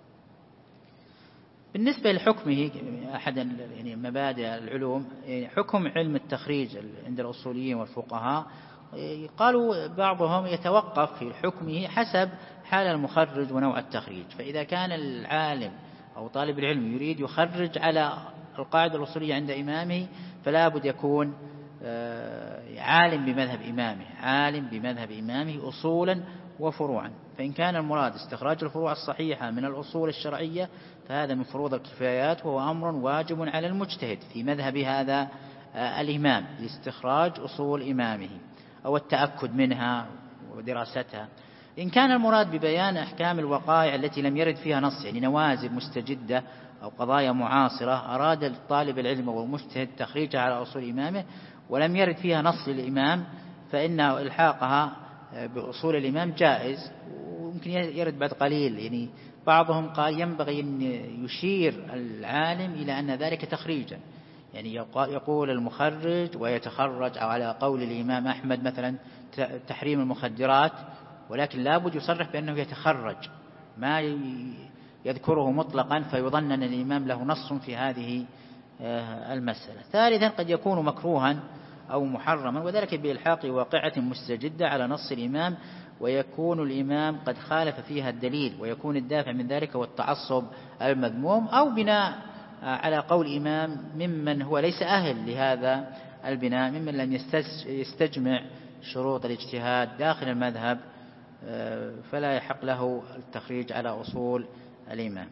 بالنسبة لحكمه، أحد يعني مبادئ العلوم، حكم علم التخريج عند الأصوليين والفقهاء، قالوا بعضهم يتوقف في حكمه حسب حال المخرج ونوع التخريج. فإذا كان العالم أو طالب العلم يريد يخرج على القاعدة الأصولية عند إمامه، فلا بد يكون عالم بمذهب إمامه أصولا وفروعا. فإن كان المراد استخراج الفروع الصحيحة من الأصول الشرعية فهذا من فروض الكفايات، وهو أمر واجب على المجتهد في مذهب هذا الإمام لاستخراج أصول إمامه أو التأكد منها ودراستها. إن كان المراد ببيان أحكام الوقائع التي لم يرد فيها نص، يعني نوازل مستجدة أو قضايا معاصرة، أراد الطالب العلم والمجتهد تخريجها على أصول إمامه ولم يرد فيها نص للإمام، فإن إلحاقها بأصول الإمام جائز، ويمكن يرد بعد قليل. يعني بعضهم قال ينبغي أن يشير العالم إلى أن ذلك تخريجا، يعني يقول المخرج ويتخرج، أو على قول الإمام أحمد مثلا تحريم المخدرات، ولكن لابد يصرح بأنه يتخرج، ما يذكره مطلقا فيظن أن الإمام له نص في هذه المسألة. ثالثا قد يكون مكروها أو محرما، وذلك بإلحاق واقعة مستجدة على نص الإمام، ويكون الإمام قد خالف فيها الدليل، ويكون الدافع من ذلك والتعصب المذموم، أو بناء على قول إمام ممن هو ليس أهل لهذا البناء، ممن لم يستجمع شروط الاجتهاد داخل المذهب، فلا يحق له التخريج على أصول الإمام.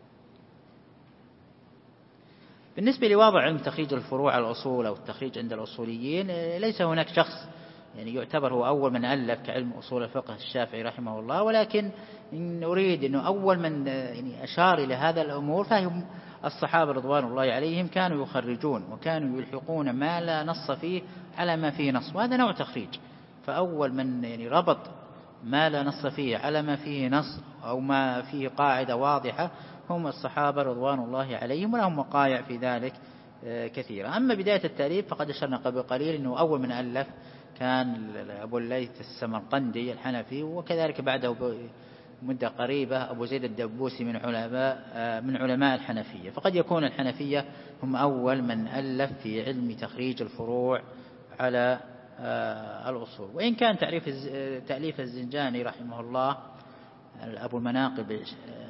بالنسبة لوضع علم تخريج الفروع على الأصول أو التخريج عند الأصوليين، ليس هناك شخص يعني يعتبر هو أول من ألف كعلم أصول الفقه الشافعي رحمه الله، ولكن إن أريد أنه أول من يعني أشار إلى هذا الأمور فهم الصحابة رضوان الله عليهم، كانوا يخرجون وكانوا يلحقون ما لا نص فيه على ما فيه نص، وهذا نوع تخريج. فأول من يعني ربط ما لا نص فيه على ما فيه نص أو ما فيه قاعدة واضحة هم الصحابة رضوان الله عليهم، ولهم وقائع في ذلك كثيرة. أما بداية التأليف فقد أشرنا قبل قليل أنه أول من ألف كان أبو الليث السمرقندي الحنفي، وكذلك بعده مدة قريبة أبو زيد الدبوسي من علماء الحنفية. فقد يكون الحنفية هم أول من ألف في علم تخريج الفروع على الأصول. وإن كان تأليف الزنجاني رحمه الله أبو المناقب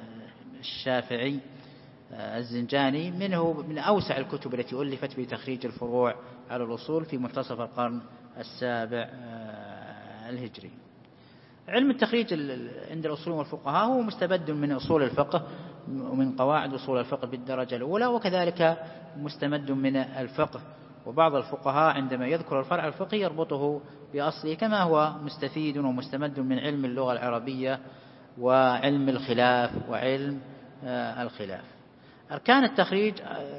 الشافعي الزنجاني من أوسع الكتب التي ألفت بتخريج الفروع على الأصول في منتصف القرن السابع الهجري. علم التخريج عند الأصول والفقهاء هو مستمد من أصول الفقه ومن قواعد أصول الفقه بالدرجة الأولى، وكذلك مستمد من الفقه. وبعض الفقهاء عندما يذكر الفرع الفقهي يربطه بأصله، كما هو مستفيد ومستمد من علم اللغة العربية وعلم الخلاف وعلم الخلاف. أركان التخريج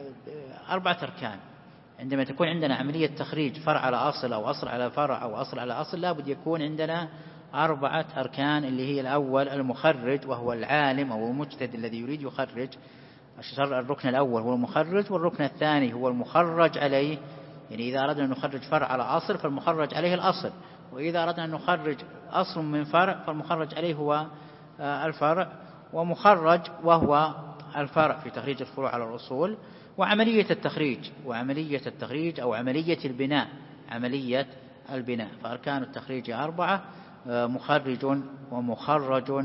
4 أركان. عندما تكون عندنا عملية تخريج فرع على أصل أو أصل على فرع أو أصل على أصل، لابد يكون عندنا 4 أركان، اللي هي الأول المخرج وهو العالم أو المجتهد الذي يريد يخرج. الركن الأول هو المخرج، والركن الثاني هو المخرج عليه، يعني إذا أردنا أن نخرج فرع على أصل فالمخرج عليه الأصل، وإذا أردنا أن نخرج أصل من فرع فالمخرج عليه هو الفرع، ومخرج وهو الفرع في تخريج الفروع على الأصول. وعملية التخريج أو عملية البناء. فأركان التخريج 4: مخرج ومخرج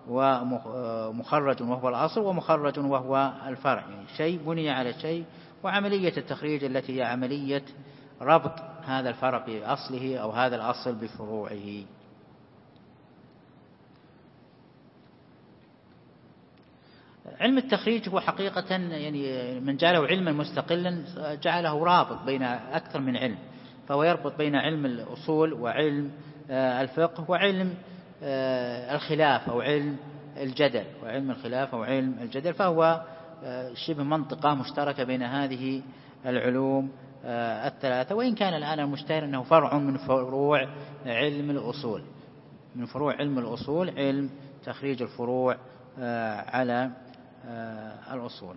ومخرج وهو الأصل، ومخرج وهو الفرع، يعني شيء بني على شيء. وعملية التخريج التي هي عملية ربط هذا الفرع بأصله أو هذا الأصل بفروعه. علم التخريج هو حقيقة يعني من جعله علما مستقلا جعله رابط بين أكثر من علم، فهو يربط بين علم الأصول وعلم الفقه وعلم الخلاف أو علم الجدل، فهو شبه منطقة مشتركة بين هذه العلوم الثلاثة. وإن كان الآن المشتهر أنه فرع من فروع علم الأصول، علم تخريج الفروع على الأصول.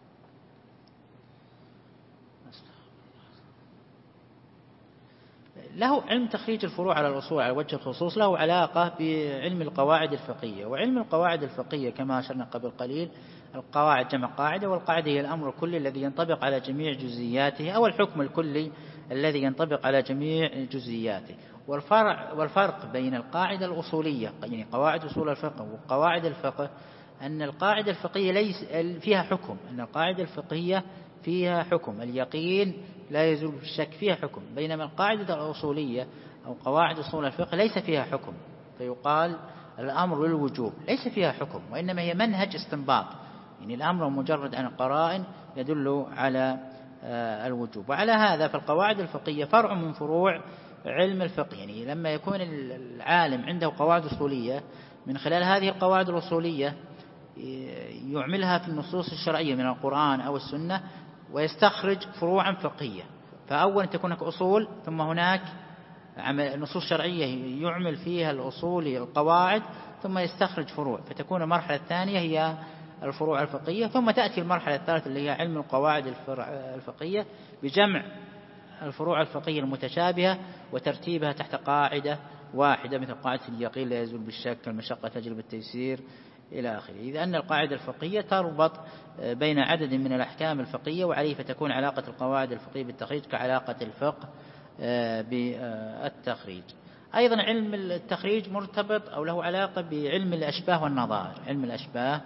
له علم تخريج الفروع على الأصول على وجه الخصوص له علاقة بعلم القواعد الفقهية. وعلم القواعد الفقهية كما أشرنا قبل قليل، القواعد جمع قاعدة، والقاعدة هي الأمر الكلي الذي ينطبق على جميع جزئياته، أو الحكم الكلي الذي ينطبق على جميع جزئياته. والفرق بين القاعدة الأصولية يعني قواعد أصول الفقه وقواعد الفقه أن القاعدة الفقهية ليس فيها حكم، أن القاعدة الفقهية فيها حكم، اليقين لا يزول بالشك فيها حكم، بينما القاعدة الأصولية أو قواعد أصول الفقه ليس فيها حكم، فيقال الأمر للوجوب، ليس فيها حكم وإنما هي منهج استنباط، يعني الأمر مجرد عن القرائن يدل على الوجوب. وعلى هذا فالقواعد الفقهية فرع من فروع علم الفقه، يعني لما يكون العالم عنده قواعد أصولية من خلال هذه القواعد الأصولية يعملها في النصوص الشرعية من القرآن أو السنة ويستخرج فروعا فقهية. فأولا تكون هناك أصول، ثم هناك نصوص شرعية يعمل فيها الأصول القواعد، ثم يستخرج فروع، فتكون المرحلة الثانية هي الفروع الفقهية. ثم تأتي المرحلة الثالثة اللي هي علم القواعد الفقهية بجمع الفروع الفقهية المتشابهة وترتيبها تحت قاعدة واحدة، مثل قاعدة اليقين لا يزول بالشك، المشقة تجلب التيسير إلى آخره. إذا أن القاعدة الفقهية تربط بين عدد من الأحكام الفقهية، وعليه فتكون علاقة القواعد الفقهية بالتخريج كعلاقة الفقه بالتخريج. أيضا علم التخريج مرتبط أو له علاقة بعلم الأشباه والنظائر. علم الأشباه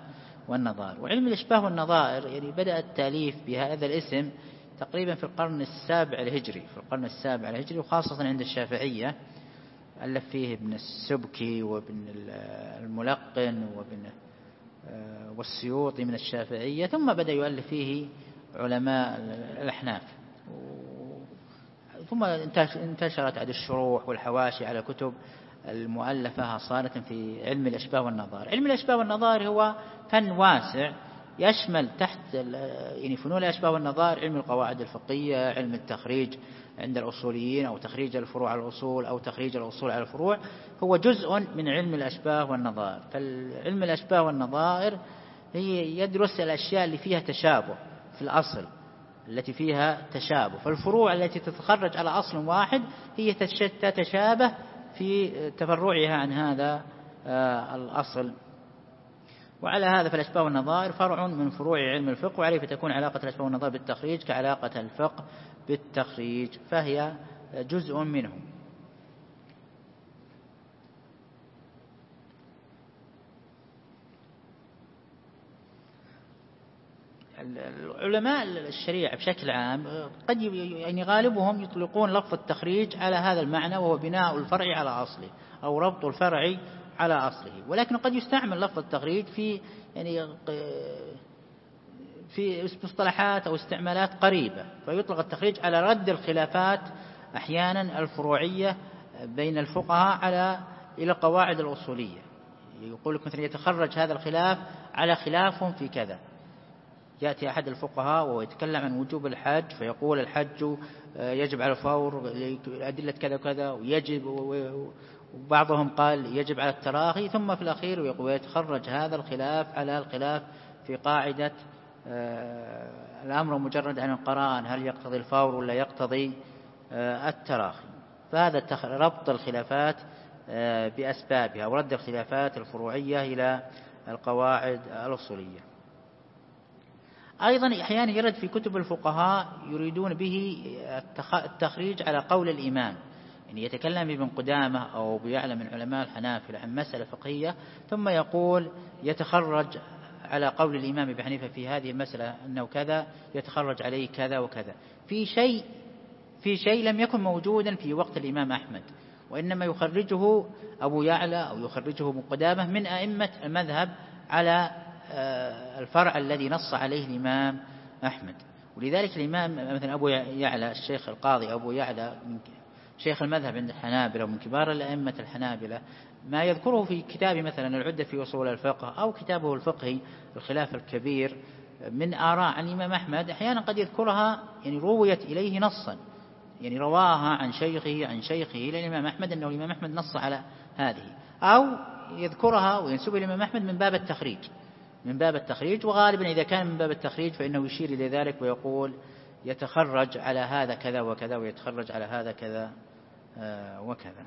والنظائر. وعلم الإشباه والنظائر يعني بدأ التأليف بهذا الاسم تقريبا في القرن السابع الهجري، وخاصة عند الشافعية ألف فيه ابن السبكي وابن الملقن والسيوطي من الشافعية، ثم بدأ يؤلف فيه علماء الأحناف، ثم انتشرت عدد الشروح والحواشي على كتب المؤلفة صارت في علم الأشباه والنظائر. علم الأشباه والنظائر هو فن واسع يشمل تحت يعني فنون الأشباه والنظائر علم القواعد الفقهية، علم التخريج عند الأصوليين، أو تخريج الفروع على الأصول، أو تخريج الأصول على الفروع، هو جزء من علم الأشباه والنظائر. فالعلم الأشباه والنظائر هي يدرس الأشياء اللي فيها تشابه في الأصل، التي فيها تشابه، فالفروع التي تتخرج على أصل واحد هي تتشابه في تفرعها عن هذا الأصل. وعلى هذا فالأشباه والنظائر فرع من فروع علم الفقه، وعليه فتكون علاقة الأشباه والنظائر بالتخريج كعلاقة الفقه بالتخريج، فهي جزء منه. العلماء الشريعة بشكل عام قد يعني غالبهم يطلقون لفظ التخريج على هذا المعنى، وهو بناء الفرع على أصله أو ربط الفرع على أصله، ولكن قد يستعمل لفظ التخريج في يعني في مصطلحات أو استعمالات قريبة، فيطلق التخريج على رد الخلافات أحيانا الفروعية بين الفقهاء إلى القواعد الأصولية. يقول لك مثلا يتخرج هذا الخلاف على خلافهم في كذا، يأتي أحد الفقهاء وهو يتكلم عن وجوب الحج فيقول الحج يجب على الفور أدلة كذا وكذا ويجب، وبعضهم قال يجب على التراخي، ثم في الأخير ويتخرج هذا الخلاف على الخلاف في قاعدة الأمر مجرد عن القرائن، هل يقتضي الفور ولا يقتضي التراخي. فهذا ربط الخلافات بأسبابها ورد الخلافات الفروعية إلى القواعد الأصولية. أيضا أحيانا يرد في كتب الفقهاء يريدون به التخريج على قول الإمام، يعني يتكلم ابن قدامة أو بيعلى من علماء الحنافلة عن مسألة فقهية ثم يقول يتخرج على قول الإمام أبي حنيفة في هذه المسألة أنه كذا، يتخرج عليه كذا وكذا، في شيء لم يكن موجودا في وقت الإمام أحمد، وإنما يخرجه أبو يعلى أو يخرجه ابن قدامة من أئمة المذهب على الفرع الذي نص عليه الإمام أحمد. ولذلك الإمام مثلا أبو يعلى الشيخ القاضي أبو يعلى شيخ المذهب عند الحنابلة ومن كبار الأئمة الحنابلة، ما يذكره في كتابه مثلا العدة في أصول الفقه أو كتابه الفقهي الخلاف الكبير من آراء عن الإمام أحمد، أحيانا قد يذكرها يعني رويت إليه نصا، يعني رواها عن شيخه إلى الإمام أحمد أنه الإمام أحمد نص على هذه، أو يذكرها وينسبها للإمام أحمد من باب التخريج، وغالبا إذا كان من باب التخريج فإنه يشير إلى ذلك ويقول يتخرج على هذا كذا وكذا ويتخرج على هذا كذا وكذا.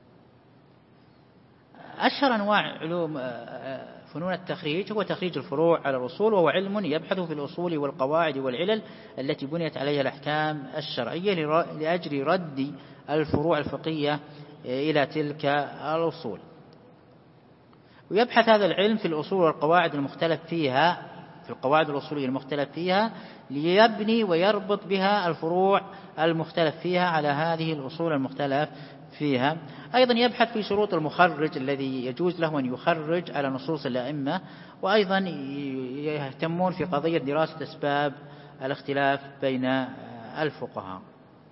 أشهر أنواع علوم فنون التخريج هو تخريج الفروع على الأصول، وهو علم يبحث في الأصول والقواعد والعلل التي بنيت عليها الأحكام الشرعية لأجل رد الفروع الفقهية إلى تلك الأصول. ويبحث هذا العلم في الأصول والقواعد المختلف فيها، في القواعد الأصولية المختلف فيها، ليبني ويربط بها الفروع المختلف فيها على هذه الأصول المختلف فيها. أيضا يبحث في شروط المخرج الذي يجوز له أن يخرج على نصوص الأئمة، وأيضا يهتمون في قضية دراسة أسباب الاختلاف بين الفقهاء.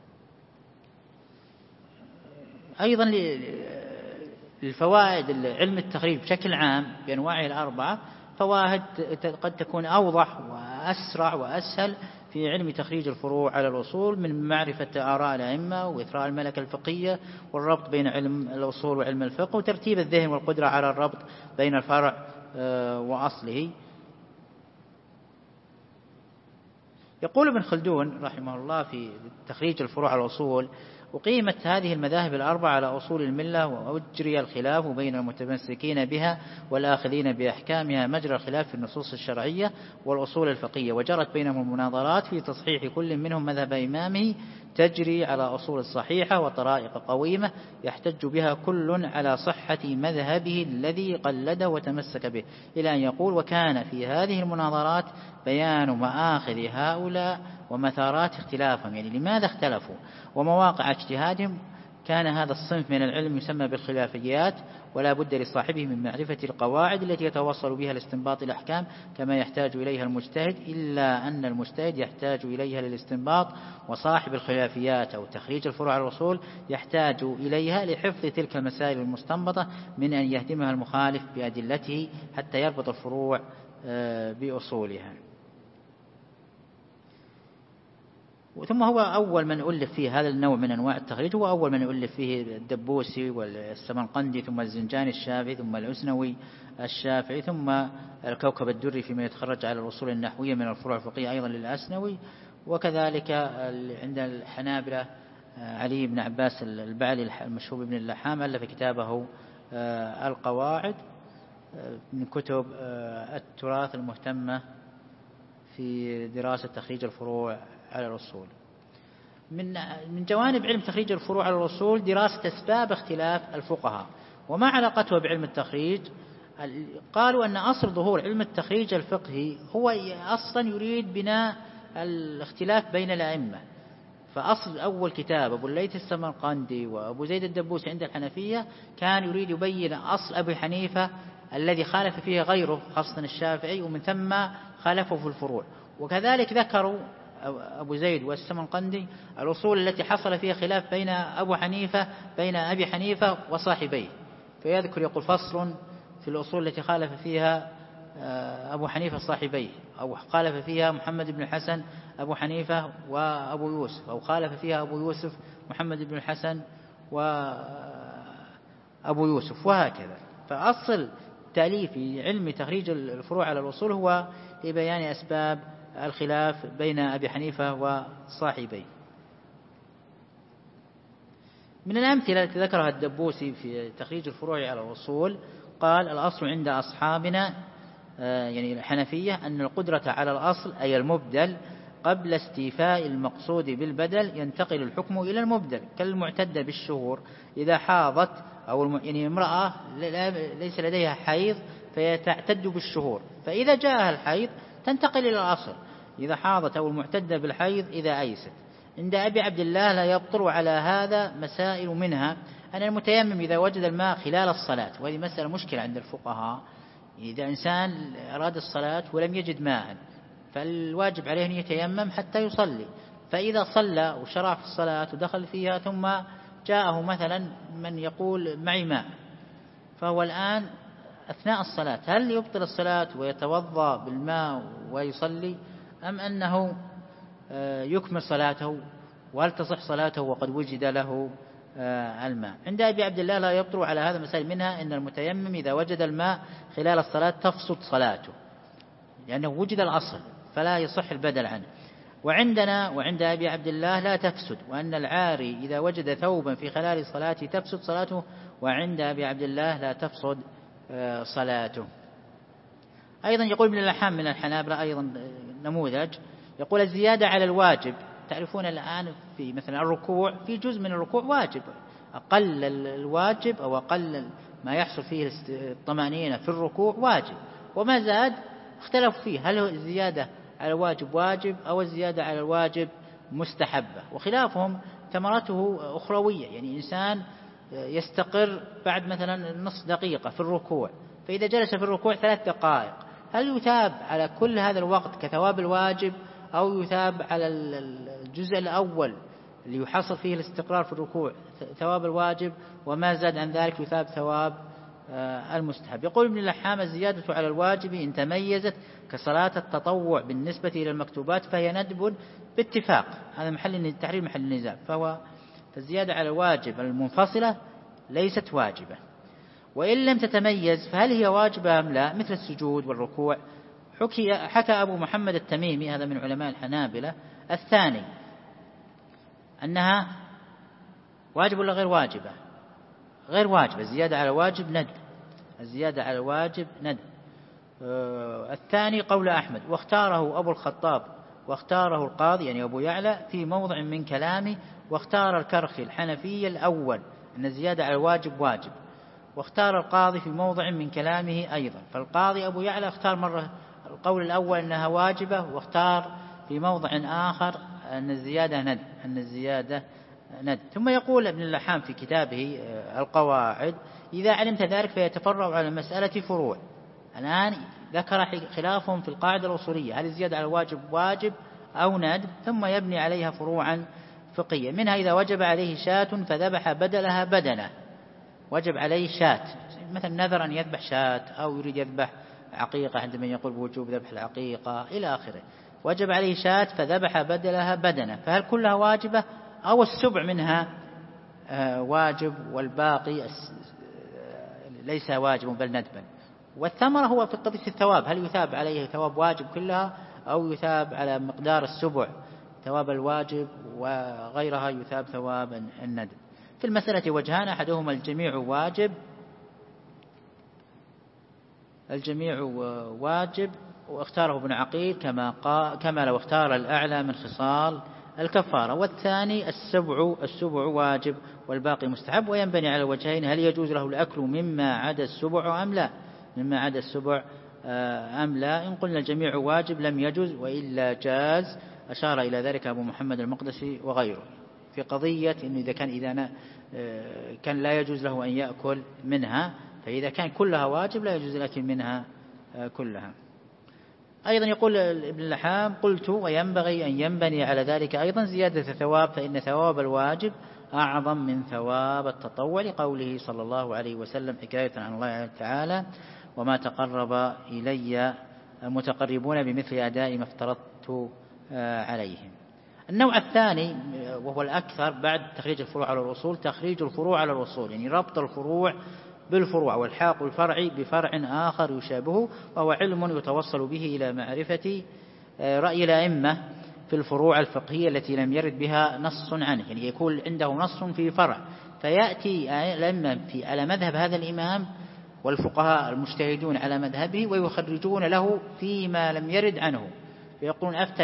أيضا للفوائد علم التخريج بشكل عام بأنواعه الأربعة فوائد قد تكون أوضح وأسرع وأسهل في علم تخريج الفروع على الأصول من معرفة آراء الأئمة وإثراء الملكة الفقهية والربط بين علم الأصول وعلم الفقه وترتيب الذهن والقدرة على الربط بين الفرع وأصله. يقول ابن خلدون رحمه الله في تخريج الفروع على الأصول: وقيمت هذه المذاهب الأربعة على أصول الملة، وأجري الخلاف بين المتمسكين بها والآخذين بأحكامها مجرى الخلاف في النصوص الشرعية والأصول الفقهية، وجرت بينهم المناظرات في تصحيح كل منهم مذهب إمامه تجري على أصول صحيحة وطرائق قويمة يحتج بها كل على صحة مذهبه الذي قلده وتمسك به، إلى أن يقول: وكان في هذه المناظرات بيان مآخذ هؤلاء ومثارات اختلافهم، يعني لماذا اختلفوا ومواقع اجتهادهم. كان هذا الصنف من العلم يسمى بالخلافيات، ولا بد لصاحبه من معرفة القواعد التي يتوصل بها لاستنباط الأحكام كما يحتاج إليها المجتهد، إلا أن المجتهد يحتاج إليها للاستنباط، وصاحب الخلافيات أو تخريج الفروع على الأصول يحتاج إليها لحفظ تلك المسائل المستنبطة من أن يهدمها المخالف بأدلته حتى يربط الفروع بأصولها. ثم هو أول من ألف فيه هذا النوع من أنواع التخريج، هو أول من ألف فيه الدبوسي والسمرقندي، ثم الزنجاني الشافعي، ثم العسنوي الشافعي، ثم الكوكب الدري فيما يتخرج على الأصول النحوية من الفروع الفقهية أيضا للعسنوي. وكذلك عند الحنابلة علي بن عباس البعلي المشهور بن اللحام ألف كتابه القواعد من كتب التراث المهتمة في دراسة تخريج الفروع على الأصول. من جوانب علم تخريج الفروع على الأصول دراسة أسباب اختلاف الفقهاء. وما علاقته بعلم التخريج؟ قالوا أن أصل ظهور علم التخريج الفقهي هو أصلا يريد بناء الاختلاف بين الأئمة. فأصل أول كتاب أبو الليث السمرقندي وأبو زيد الدبوسي عند الحنفية كان يريد يبين أصل أبي حنيفة الذي خالف فيه غيره خاصة الشافعي، ومن ثم خالفه في الفروع. وكذلك ذكروا أبو زيد والسمرقندي الأصول التي حصل فيها خلاف بين أبي حنيفة وصاحبيه، فيذكر يقول: فصل في الأصول التي خالف فيها أبو حنيفة صاحبيه، أو خالف فيها محمد بن الحسن أبو حنيفة وأبو يوسف، أو خالف فيها أبو يوسف محمد بن الحسن وأبو يوسف، وهكذا. فأصل تأليف علم تخريج الفروع على الأصول هو لبيان أسباب الخلاف بين أبي حنيفة وصاحبيه. من الأمثلة التي ذكرها الدبوسي في تخريج الفروع على الأصول قال: الأصل عند أصحابنا يعني الحنفية أن القدرة على الأصل أي المبدل قبل استيفاء المقصود بالبدل ينتقل الحكم إلى المبدل، كالمعتدة بالشهور إذا حاضت، أو يعني امرأة ليس لديها حيض فيتعتد بالشهور، فإذا جاءها الحيض تنتقل إلى الأصل إذا حاضت، أو المعتدة بالحيض إذا أيست. عند أبي عبد الله لا يبطل على هذا مسائل، منها أن المتيمم إذا وجد الماء خلال الصلاة، وهذه مسألة مشكلة عند الفقهاء، إذا إنسان أراد الصلاة ولم يجد ماء فالواجب عليه أن يتيمم حتى يصلي، فإذا صلى وشرع في الصلاة ودخل فيها ثم جاءه مثلا من يقول معي ماء، فهو الآن أثناء الصلاة هل يبطل الصلاة ويتوضأ بالماء ويصلي، أم أنه يكمل صلاته، وهل تصح صلاته وقد وجد له الماء؟ عند أبي عبد الله لا يبطل على هذا مسائل، منها أن المتيمم إذا وجد الماء خلال الصلاة تفسد صلاته لأنه وجد الأصل فلا يصح البدل عنه. وعند أبي عبد الله لا تفسد، وأن العاري إذا وجد ثوبا في خلال صلاته تفسد صلاته، وعند أبي عبد الله لا تفسد صلاته. أيضا يقول ابن اللحام من الحنابلة أيضا نموذج، يقول: الزيادة على الواجب. تعرفون الآن في مثلا الركوع في جزء من الركوع واجب، أقل الواجب أو أقل ما يحصل فيه الطمأنينة في الركوع واجب، وما زاد اختلفوا فيه هل هو الزيادة على الواجب واجب أو الزيادة على الواجب مستحبة، وخلافهم ثمرته أخروية، يعني إنسان يستقر بعد مثلا نصف دقيقة في الركوع، فإذا جلس في الركوع 3 دقائق هل يثاب على كل هذا الوقت كثواب الواجب، أو يثاب على الجزء الأول اللي يحصل فيه الاستقرار في الركوع ثواب الواجب، وما زاد عن ذلك يثاب ثواب المستحب؟ يقول ابن اللحام: الزيادة على الواجب إن تميزت كصلاة التطوع بالنسبة إلى المكتوبات فهي ندب باتفاق، هذا محل تحرير محل النزاع، فالزيادة على الواجب المنفصلة ليست واجبة. وإن لم تتميز فهل هي واجبة أم لا، مثل السجود والركوع. حكى أبو محمد التميمي هذا من علماء الحنابلة الثاني أنها واجب ولا غير واجبة؟ غير واجبة، الزيادة على واجب ندب، الزيادة على واجب ندب. الثاني قول أحمد، واختاره أبو الخطاب واختاره القاضي يعني أبو يعلى في موضع من كلامه، واختار الكرخي الحنفي الأول أن الزيادة على الواجب واجب، واختار القاضي في موضع من كلامه أيضا. فالقاضي أبو يعلى اختار مرة القول الأول أنها واجبة، واختار في موضع آخر أن الزيادة ند. ثم يقول ابن اللحام في كتابه القواعد: إذا علمت ذلك فيتفرع على مسألة فروع. الآن ذكر خلافهم في القاعدة الأصولية، هل الزيادة على الواجب واجب أو ند، ثم يبني عليها فروعا فقهية، منها إذا وجب عليه شاة فذبح بدلها بدنة، وجب عليه شاة مثلا نذر أن يذبح شاة، أو يريد يذبح عقيقة عندما يقول بوجوب ذبح العقيقة إلى آخره، وجب عليه شاة فذبح بدلها بدنة، فهل كلها واجبة أو السبع منها واجب والباقي ليس واجب بل ندبا؟ والثمرة هو في قضية الثواب، هل يثاب عليه ثواب واجب كلها أو يثاب على مقدار السبع ثواب الواجب وغيرها يثاب ثواب الندب؟ في المسألة وجهان: أحدهما الجميع واجب واختاره ابن عقيل كما لو اختار الأعلى من خصال الكفارة، والثاني السبع واجب والباقي مستحب. وينبني على وجهين: هل يجوز له الأكل مما عدا السبع أم لا؟ إن قلنا الجميع واجب لم يجوز، وإلا جاز. أشار إلى ذلك أبو محمد المقدسي وغيره في قضية إنه إذا كان لا يجوز له أن يأكل منها، فإذا كان كلها واجب لا يجوز الأكل منها كلها. أيضا يقول ابن اللحام: قلت وينبغي أن ينبني على ذلك أيضا زيادة الثواب، فإن ثواب الواجب أعظم من ثواب التطوع، لقوله صلى الله عليه وسلم حكاية عن الله تعالى: وما تقرب إلي المتقربون بمثل أداء ما افترضت عليهم. النوع الثاني وهو الأكثر بعد تخريج الفروع على الأصول، تخريج الفروع على الأصول، يعني ربط الفروع بالفروع، والحاق الفرع بفرع آخر يشابهه، وهو علم يتوصل به إلى معرفة رأي الأئمة في الفروع الفقهية التي لم يرد بها نص عنه، يعني يكون عنده نص في فرع، فيأتي الأئمة على مذهب هذا الإمام والفقهاء المجتهدون على مذهبه ويخرجون له فيما لم يرد عنه، فيقولون أفتى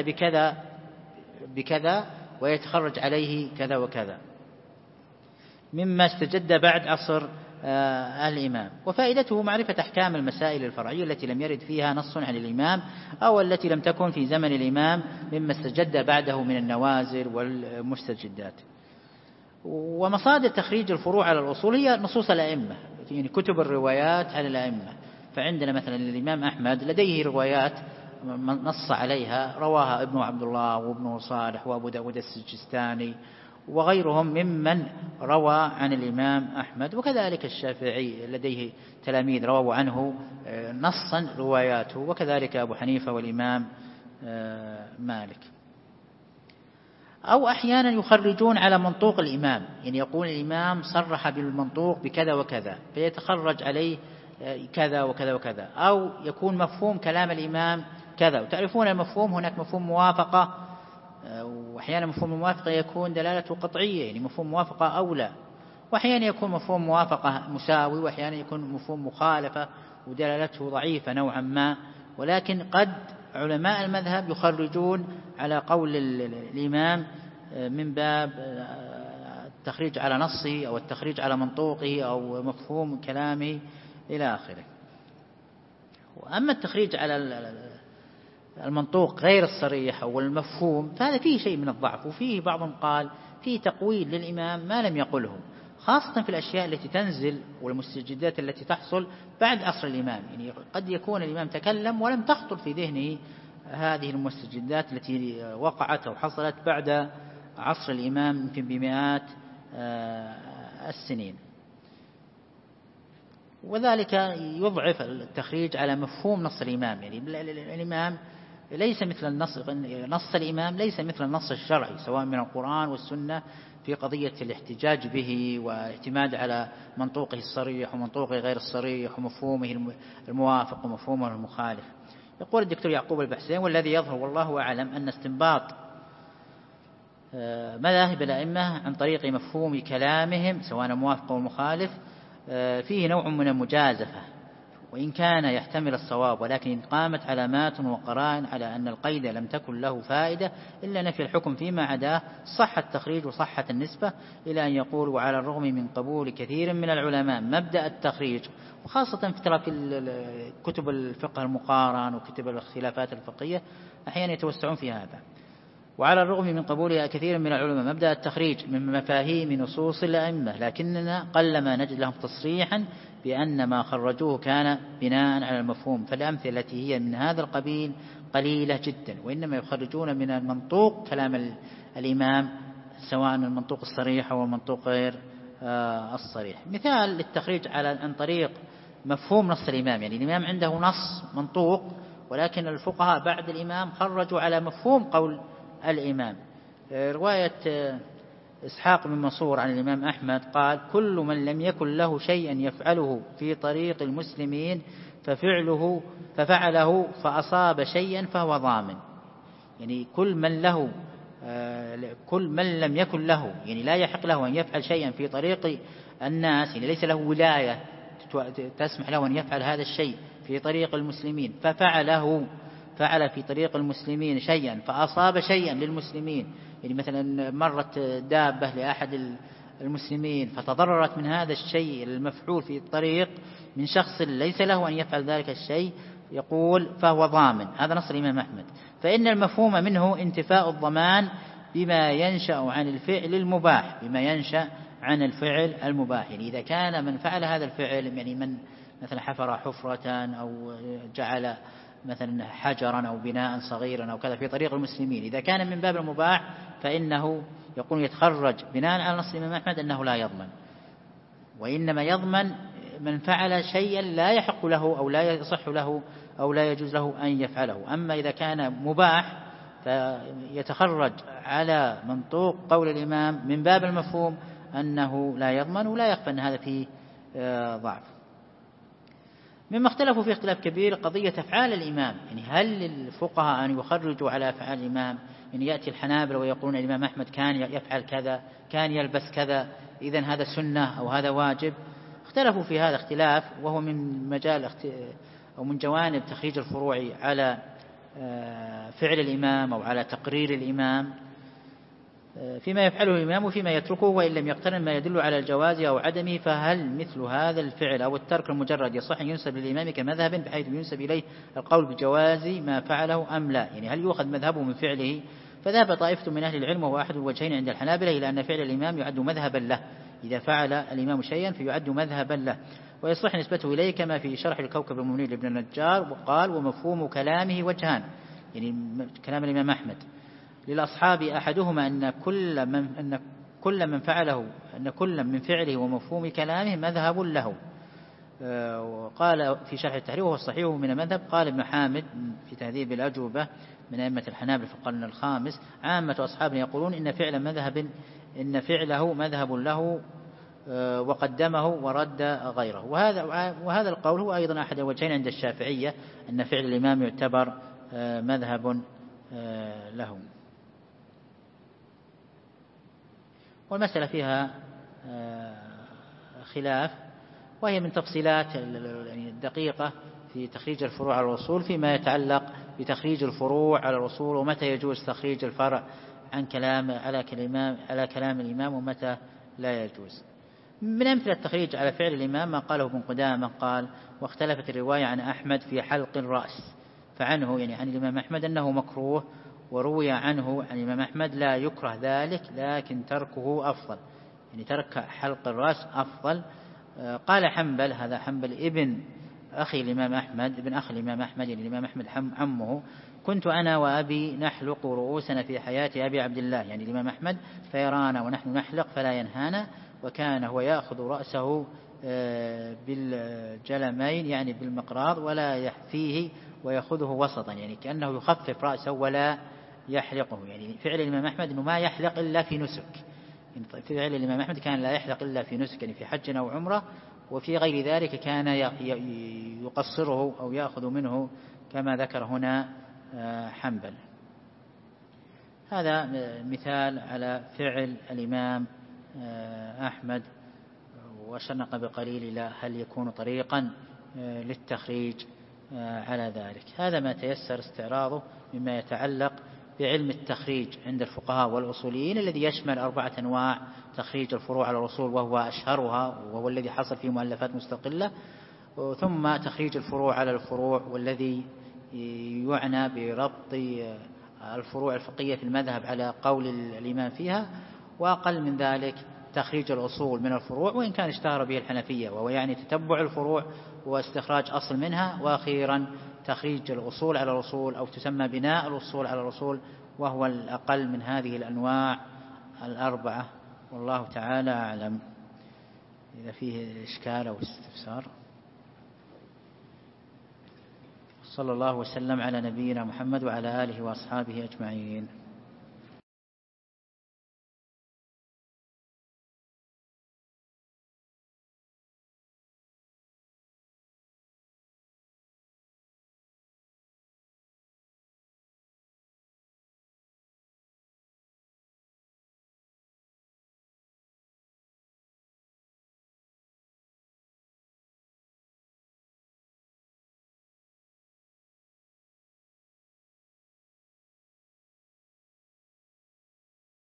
بكذا ويتخرج عليه كذا وكذا مما استجد بعد عصر الإمام. وفائدته معرفة أحكام المسائل الفرعية التي لم يرد فيها نص عن الإمام أو التي لم تكن في زمن الإمام مما استجد بعده من النوازل والمستجدات. ومصادر تخريج الفروع على الأصول هي نصوص الأئمة، يعني كتب الروايات على الأئمة. فعندنا مثلا الإمام أحمد لديه روايات نص عليها، رواها ابن عبد الله وابن صالح وأبو داود السجستاني وغيرهم ممن روى عن الإمام أحمد، وكذلك الشافعي لديه تلاميذ رووا عنه نصا رواياته، وكذلك أبو حنيفة والإمام مالك. أو أحيانا يخرجون على منطوق الإمام، يعني يقول الإمام صرح بالمنطوق بكذا وكذا فيتخرج عليه كذا وكذا وكذا، أو يكون مفهوم كلام الإمام كذا. وتعرفون المفهوم، هناك مفهوم موافقة، وأحيانا مفهوم الموافقة يكون دلالته قطعية، يعني مفهوم موافقة أولى، وأحيانا يكون مفهوم موافقة مساوي، وأحيانا يكون مفهوم مخالفة ودلالته ضعيفة نوعا ما. ولكن قد علماء المذهب يخرجون على قول الإمام من باب التخريج على نصه أو التخريج على منطوقه أو مفهوم كلامه إلى آخره. وأما التخريج على المنطوق غير الصريح أو المفهوم فهذا فيه شيء من الضعف، وفيه بعضهم قال فيه تقويل للإمام ما لم يقله، خاصة في الأشياء التي تنزل والمستجدات التي تحصل بعد عصر الإمام. يعني قد يكون الإمام تكلم ولم تخطر في ذهنه هذه المستجدات التي وقعت أو حصلت بعد عصر الإمام يمكن بمئات السنين، وذلك يضعف التخريج على مفهوم نص الإمام. يعني الإمام ليس مثل نص الإمام ليس مثل النص الشرعي سواء من القرآن والسنة في قضية الاحتجاج به واعتماد على منطوقه الصريح ومنطوقه غير الصريح ومفهومه الموافق ومفهومه المخالف. يقول الدكتور يعقوب البحسين: والذي يظهر والله أعلم أن استنباط مذاهب الأئمة عن طريق مفهوم كلامهم سواء الموافق أو المخالف فيه نوع من المجازفة، وإن كان يحتمل الصواب، ولكن إن قامت علامات وقرائن على أن القيد لم تكن له فائدة إلا نفي الحكم فيما عداه، صح التخريج وصحت النسبة، إلى أن يقول وعلى الرغم من قبول كثير من العلماء مبدأ التخريج، وخاصة في كتب الفقه المقارن وكتب الاختلافات الفقهية أحيانا يتوسعون في هذا. وعلى الرغم من قبول كثير من العلماء مبدأ التخريج من مفاهيم نصوص الأئمة، لكننا قلما نجد لهم تصريحا بأن ما خرجوه كان بناء على المفهوم، فالأمثلة التي هي من هذا القبيل قليلة جدا، وإنما يخرجون من المنطوق كلام الإمام، سواء المنطوق الصريح أو المنطوق غير الصريح. مثال للتخريج عن طريق مفهوم نص الإمام، يعني الإمام عنده نص منطوق، ولكن الفقهاء بعد الإمام خرجوا على مفهوم قول الإمام. رواية إسحاق بن منصور عن الإمام أحمد قال: كل من لم يكن له شيئا يفعله في طريق المسلمين ففعله فأصاب شيئا فهو ضامن. يعني كل من لم يكن له، يعني لا يحق له أن يفعل شيئا في طريق الناس، يعني ليس له ولاية تسمح له أن يفعل هذا الشيء في طريق المسلمين، فعل في طريق المسلمين شيئا فأصاب شيئا للمسلمين، يعني مثلا مرت دابة لأحد المسلمين فتضررت من هذا الشيء المفعول في الطريق من شخص ليس له أن يفعل ذلك الشيء، يقول فهو ضامن. هذا نص الإمام أحمد. فإن المفهوم منه انتفاء الضمان بما ينشأ عن الفعل المباح، يعني إذا كان من فعل هذا الفعل، يعني من مثلا حفر حفرة أو جعل مثلا حجرا أو بناء صغيرا أو كذا في طريق المسلمين، إذا كان من باب المباح فإنه يقول يتخرج بناء على نص الإمام أحمد أنه لا يضمن، وإنما يضمن من فعل شيئا لا يحق له أو لا يصح له أو لا يجوز له أن يفعله. أما إذا كان مباح فيتخرج على منطوق قول الإمام من باب المفهوم أنه لا يضمن، ولا يخفى أن هذا فيه ضعف. مما اختلفوا في اختلاف كبير قضية أفعال الإمام، يعني هل للفقهاء أن يخرجوا على أفعال الإمام؟ يعني يأتي الحنابلة ويقولون الإمام أحمد كان يفعل كذا، كان يلبس كذا، إذن هذا سنة أو هذا واجب. اختلفوا في هذا اختلاف، وهو من مجال أو من جوانب تخريج الفروع على فعل الإمام أو على تقرير الإمام، فيما يفعله الإمام وفيما يتركه، وإن لم يقترن ما يدل على الجواز أو عدمه، فهل مثل هذا الفعل أو الترك المجرد يصح أن ينسب للإمام كمذهب بحيث ينسب إليه القول بجواز ما فعله أم لا؟ يعني هل يؤخذ مذهبه من فعله؟ فذهب طائفة من أهل العلم، وهو أحد الوجهين عند الحنابلة، إلى أن فعل الإمام يعد مذهبا له، إذا فعل الإمام شيئا فيعد مذهبا له، ويصح نسبته إليه، كما في شرح الكوكب المنير لابن النجار. وقال: ومفهوم كلامه وجهان، يعني كلام الإمام أحمد للأصحاب، أحدهما أن كل من فعله ومفهوم كلامه مذهب له. وقال في شرح التحرير: وهو الصحيح من المذهب. قال ابن حامد في تهذيب الأجوبة من أئمة الحنابلة في القرن الخامس: عامة أصحابنا يقولون إن فعله مذهب له، وقدمه ورد غيره. وهذا القول هو أيضا أحد الوجهين عند الشافعية، أن فعل الإمام يعتبر مذهب له. والمسألة فيها خلاف، وهي من تفصيلات الدقيقة في تخريج الفروع على الأصول، فيما يتعلق بتخريج الفروع على الأصول، ومتى يجوز تخريج الفرع عن على كلام الإمام ومتى لا يجوز. من أمثلة التخريج على فعل الإمام ما قاله ابن قدامة قال: واختلفت الرواية عن أحمد في حلق الرأس، فعنه يعني عن الإمام أحمد أنه مكروه، وروي عنه عن الإمام أحمد لا يكره ذلك لكن تركه أفضل، يعني ترك حلق الرأس أفضل. قال حنبل، هذا حنبل ابن أخي الإمام أحمد، ابن أخي الإمام أحمد، يعني الإمام أحمد عمه: كنت أنا وأبي نحلق رؤوسنا في حياة أبي عبد الله، يعني الإمام أحمد، فيرانا ونحن نحلق فلا ينهانا، وكان هو يأخذ رأسه بالجلمين، يعني بالمقراض، ولا يحفيه ويأخذه وسطا، يعني كأنه يخفف رأسه ولا يحلقه. يعني فعل الإمام أحمد أنه ما يحلق إلا في نسك، فعل الإمام أحمد كان لا يحلق إلا في نسك، يعني في حج أو عمرة، وفي غير ذلك كان يقصره أو يأخذ منه كما ذكر هنا حنبل. هذا مثال على فعل الإمام أحمد. وأشرنا قبل قليل إلى هل يكون طريقا للتخريج على ذلك. هذا ما تيسر استعراضه مما يتعلق بعلم التخريج عند الفقهاء والأصوليين، الذي يشمل 4 أنواع: تخريج الفروع على الأصول وهو أشهرها وهو الذي حصل فيه مؤلفات مستقلة، ثم تخريج الفروع على الفروع والذي يعنى بربط الفروع الفقهية في المذهب على قول الإمام فيها، وأقل من ذلك تخريج الأصول من الفروع، وإن كان اشتهر به الحنفية، وهو يعني تتبع الفروع واستخراج أصل منها، وأخيرا تخريج الأصول على الأصول، أو تسمى بناء الأصول على الأصول، وهو الأقل من هذه الأنواع 4. والله تعالى أعلم. إذا فيه إشكال أو استفسار. صلى الله وسلم على نبينا محمد وعلى آله وأصحابه أجمعين.